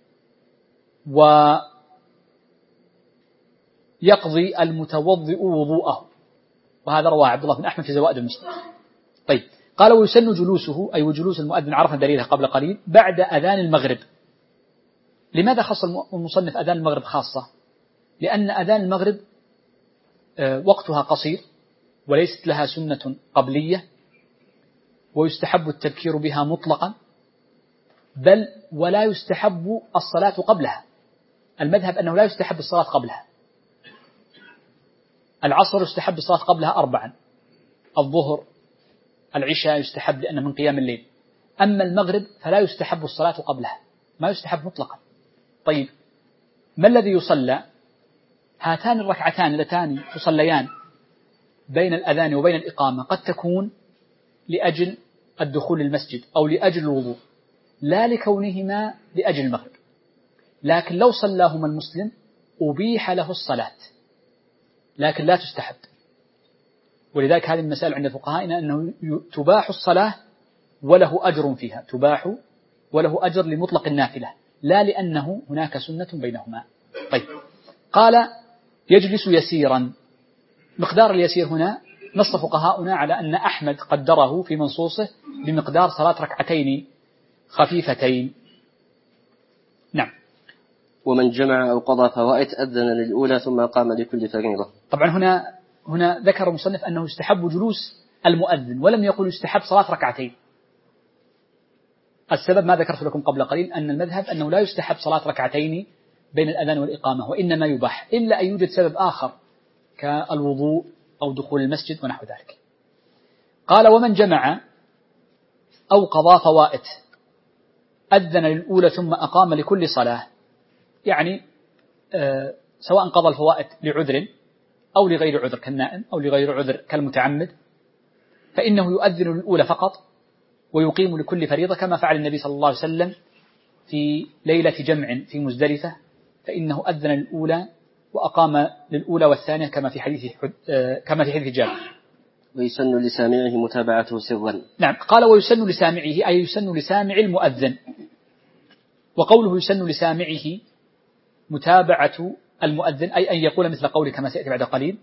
ويقضي المتوضئ وضوءه. وهذا رواه عبد الله بن أحمد في زوائد المسند. طيب، قال ويسن جلوسه، أي وجلوس المؤذن عرفنا دليلها قبل قليل، بعد أذان المغرب. لماذا خص المصنف أذان المغرب خاصة؟ لأن أذان المغرب وقتها قصير وليست لها سنة قبلية، ويستحب التبكير بها مطلقا، بل ولا يستحب الصلاة قبلها. المذهب أنه لا يستحب الصلاة قبلها. العصر يستحب الصلاة قبلها 4، الظهر العشاء يستحب لأنه من قيام الليل. أما المغرب فلا يستحب الصلاة قبلها، ما يستحب مطلقا. طيب ما الذي يصلى؟ هاتان الركعتان اللتان تصليان بين الأذان وبين الإقامة قد تكون لأجل الدخول للمسجد أو لأجل الوضوء، لا لكونهما لأجل المغرب. لكن لو صلاهما المسلم أبيح له الصلاة، لكن لا تستحب. ولذلك هذه المسألة عند فقهائنا أنه تباح الصلاة وله أجر فيها، تباح وله أجر لمطلق النافلة، لا لأنه هناك سنة بينهما. طيب قال يجلس يسيرا. مقدار اليسير هنا نص فقهاؤنا على أن أحمد قدره في منصوصه بمقدار صلاة ركعتين خفيفتين. نعم.
ومن جمع أو قضى فوائت أذن للأولى ثم قام لكل فريضة.
طبعا هنا ذكر المصنف أنه يستحب جلوس المؤذن، ولم يقل يستحب صلاة ركعتين. السبب ما ذكرت لكم قبل قليل، أن المذهب أنه لا يستحب صلاة ركعتين بين الأذان والإقامة، وإنما يباح، إلا أن يوجد سبب آخر كالوضوء أو دخول المسجد ونحو ذلك. قال ومن جمع أو قضى فوائت أذن للأولى ثم أقام لكل صلاة، يعني سواء قضى الفوائت لعذر أو لغير عذر كالنائم أو لغير عذر كالمتعمد، فإنه يؤذن للأولى فقط ويقيم لكل فريضة، كما فعل النبي صلى الله عليه وسلم في ليلة جمع في مزدلفة، فإنه أذن للأولى وأقام للأولى والثانية كما في حديث جابر.
ويسن لسامعه متابعته سرا.
نعم. قال ويسن لسامعه أي يسن لسامع المؤذن. وقوله يسن لسامعه متابعة المؤذن أي أن يقول مثل قوله كما سيأتي بعد قليل.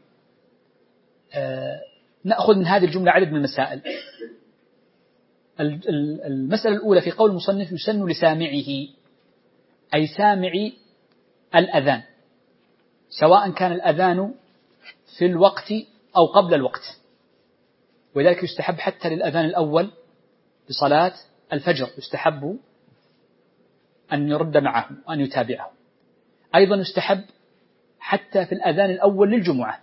نأخذ من هذه الجملة عدد من المسائل. المسألة الأولى في قول المصنف يسن لسامعه أي سامع الأذان، سواء كان الأذان في الوقت أو قبل الوقت، ولذلك يستحب حتى للأذان الأول لصلاة الفجر يستحب أن يرد معه وأن يتابعه. أيضا يستحب حتى في الأذان الأول للجمعة،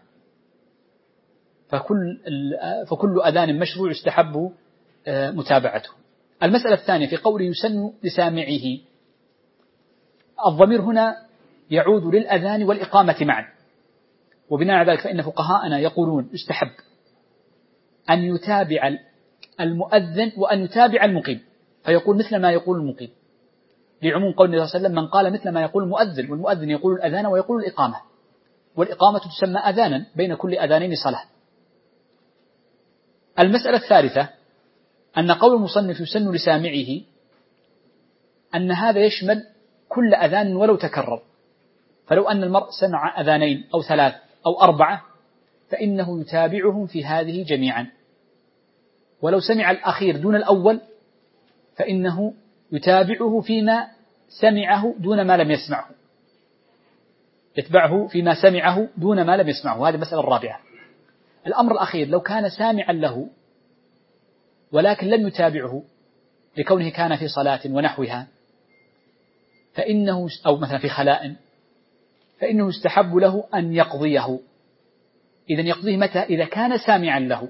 فكل أذان مشروع يستحب متابعته. المسألة الثانية في قوله يسن لسامعه، الضمير هنا يعود للأذان والإقامة معا، وبناء على ذلك فإن فقهاءنا يقولون يستحب أن يتابع المؤذن وأن يتابع المقيم، فيقول مثل ما يقول المقيم، لعموم قول النبي صلى الله عليه وسلم من قال مثل ما يقول المؤذن، والمؤذن يقول الأذان ويقول الإقامة، والإقامة تسمى أذانا، بين كل أذانين صلاة. المسألة الثالثة أن قول المصنف يسن لسامعه أن هذا يشمل كل أذان ولو تكرر، فلو أن المرء سمع أذانين أو 3 أو 4 فإنه يتابعهم في هذه جميعا، ولو سمع الأخير دون الأول فإنه يتابعه فيما سمعه دون ما لم يسمعه، يتبعه فيما سمعه دون ما لم يسمعه. هذه المسألة الرابعة. الأمر الأخير لو كان سامعا له ولكن لم يتابعه لكونه كان في صلاة ونحوها، فإنه أو مثلا في خلاء، فإنه يستحب له أن يقضيه. إذن يقضيه متى؟ إذا كان سامعا له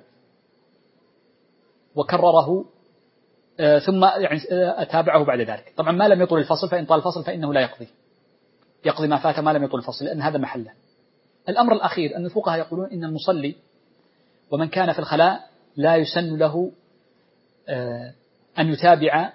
وكرره ثم يعني تابعه بعد ذلك. طبعا ما لم يطل الفصل، فإن طال الفصل فإنه لا يقضي ما فات ما لم يطل الفصل، لأن هذا محله. الأمر الأخير أن الفقهاء يقولون إن المصلي ومن كان في الخلاء لا يسن له أن يتابع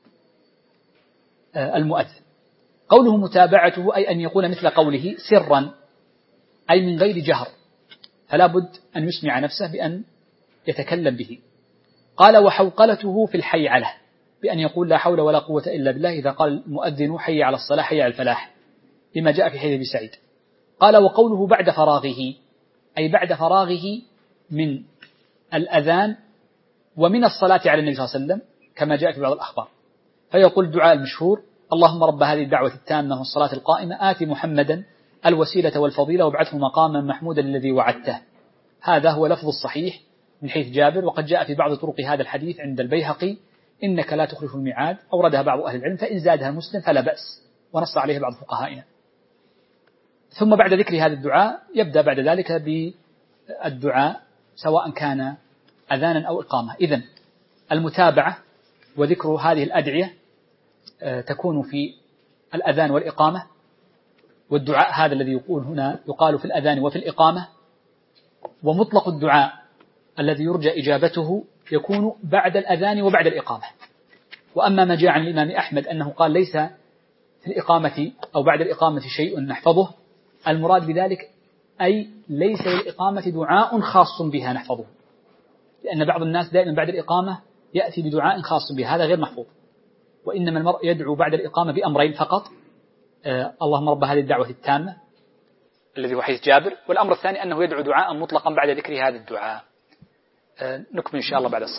المؤذن. قوله متابعته أي أن يقول مثل قوله سرا، أي من غير جهر، فلا بد أن يسمع نفسه بأن يتكلم به. قال وحوقلته في الحي على، بأن يقول لا حول ولا قوة إلا بالله إذا قال المؤذن حي على الصلاة حي على الفلاح، لما جاء في حديث أبي سعيد. قال وقوله بعد فراغه أي بعد فراغه من الأذان ومن الصلاة على النبي صلى الله عليه وسلم كما جاء في بعض الأخبار، فيقول الدعاء المشهور اللهم رب هذه الدعوة التامة والصلاة القائمة آت محمدا الوسيلة والفضيلة وابعثه مقاما محمودا الذي وعدته. هذا هو لفظ الصحيح من حيث جابر، وقد جاء في بعض طرق هذا الحديث عند البيهقي إنك لا تخلف الميعاد أوردها بعض أهل العلم، فإن زادها المسلم فلا بأس، ونص عليه بعض فقهائنا. ثم بعد ذكر هذا الدعاء يبدأ بعد ذلك بالدعاء سواء كان أذانا أو إقامة. إذن المتابعة وذكر هذه الأدعية تكون في الأذان والإقامة، والدعاء هذا الذي يقول هنا يقال في الأذان وفي الإقامة، ومطلق الدعاء الذي يرجى إجابته يكون بعد الأذان وبعد الإقامة. وأما ما جاء عن الإمام أحمد أنه قال ليس في الإقامة أو بعد الإقامة شيء نحفظه، المراد بذلك أي ليس للإقامة دعاء خاص بها نحفظه، لأن بعض الناس دائما بعد الإقامة يأتي بدعاء خاص بها، هذا غير محفوظ. وإنما المرء يدعو بعد الإقامة بأمرين فقط: اللهم رب هذه الدعوة التامة الذي هو حديث جابر، والأمر الثاني أنه يدعو دعاء مطلقا بعد ذكر هذا الدعاء. نكمل إن شاء الله بعد الصلاة.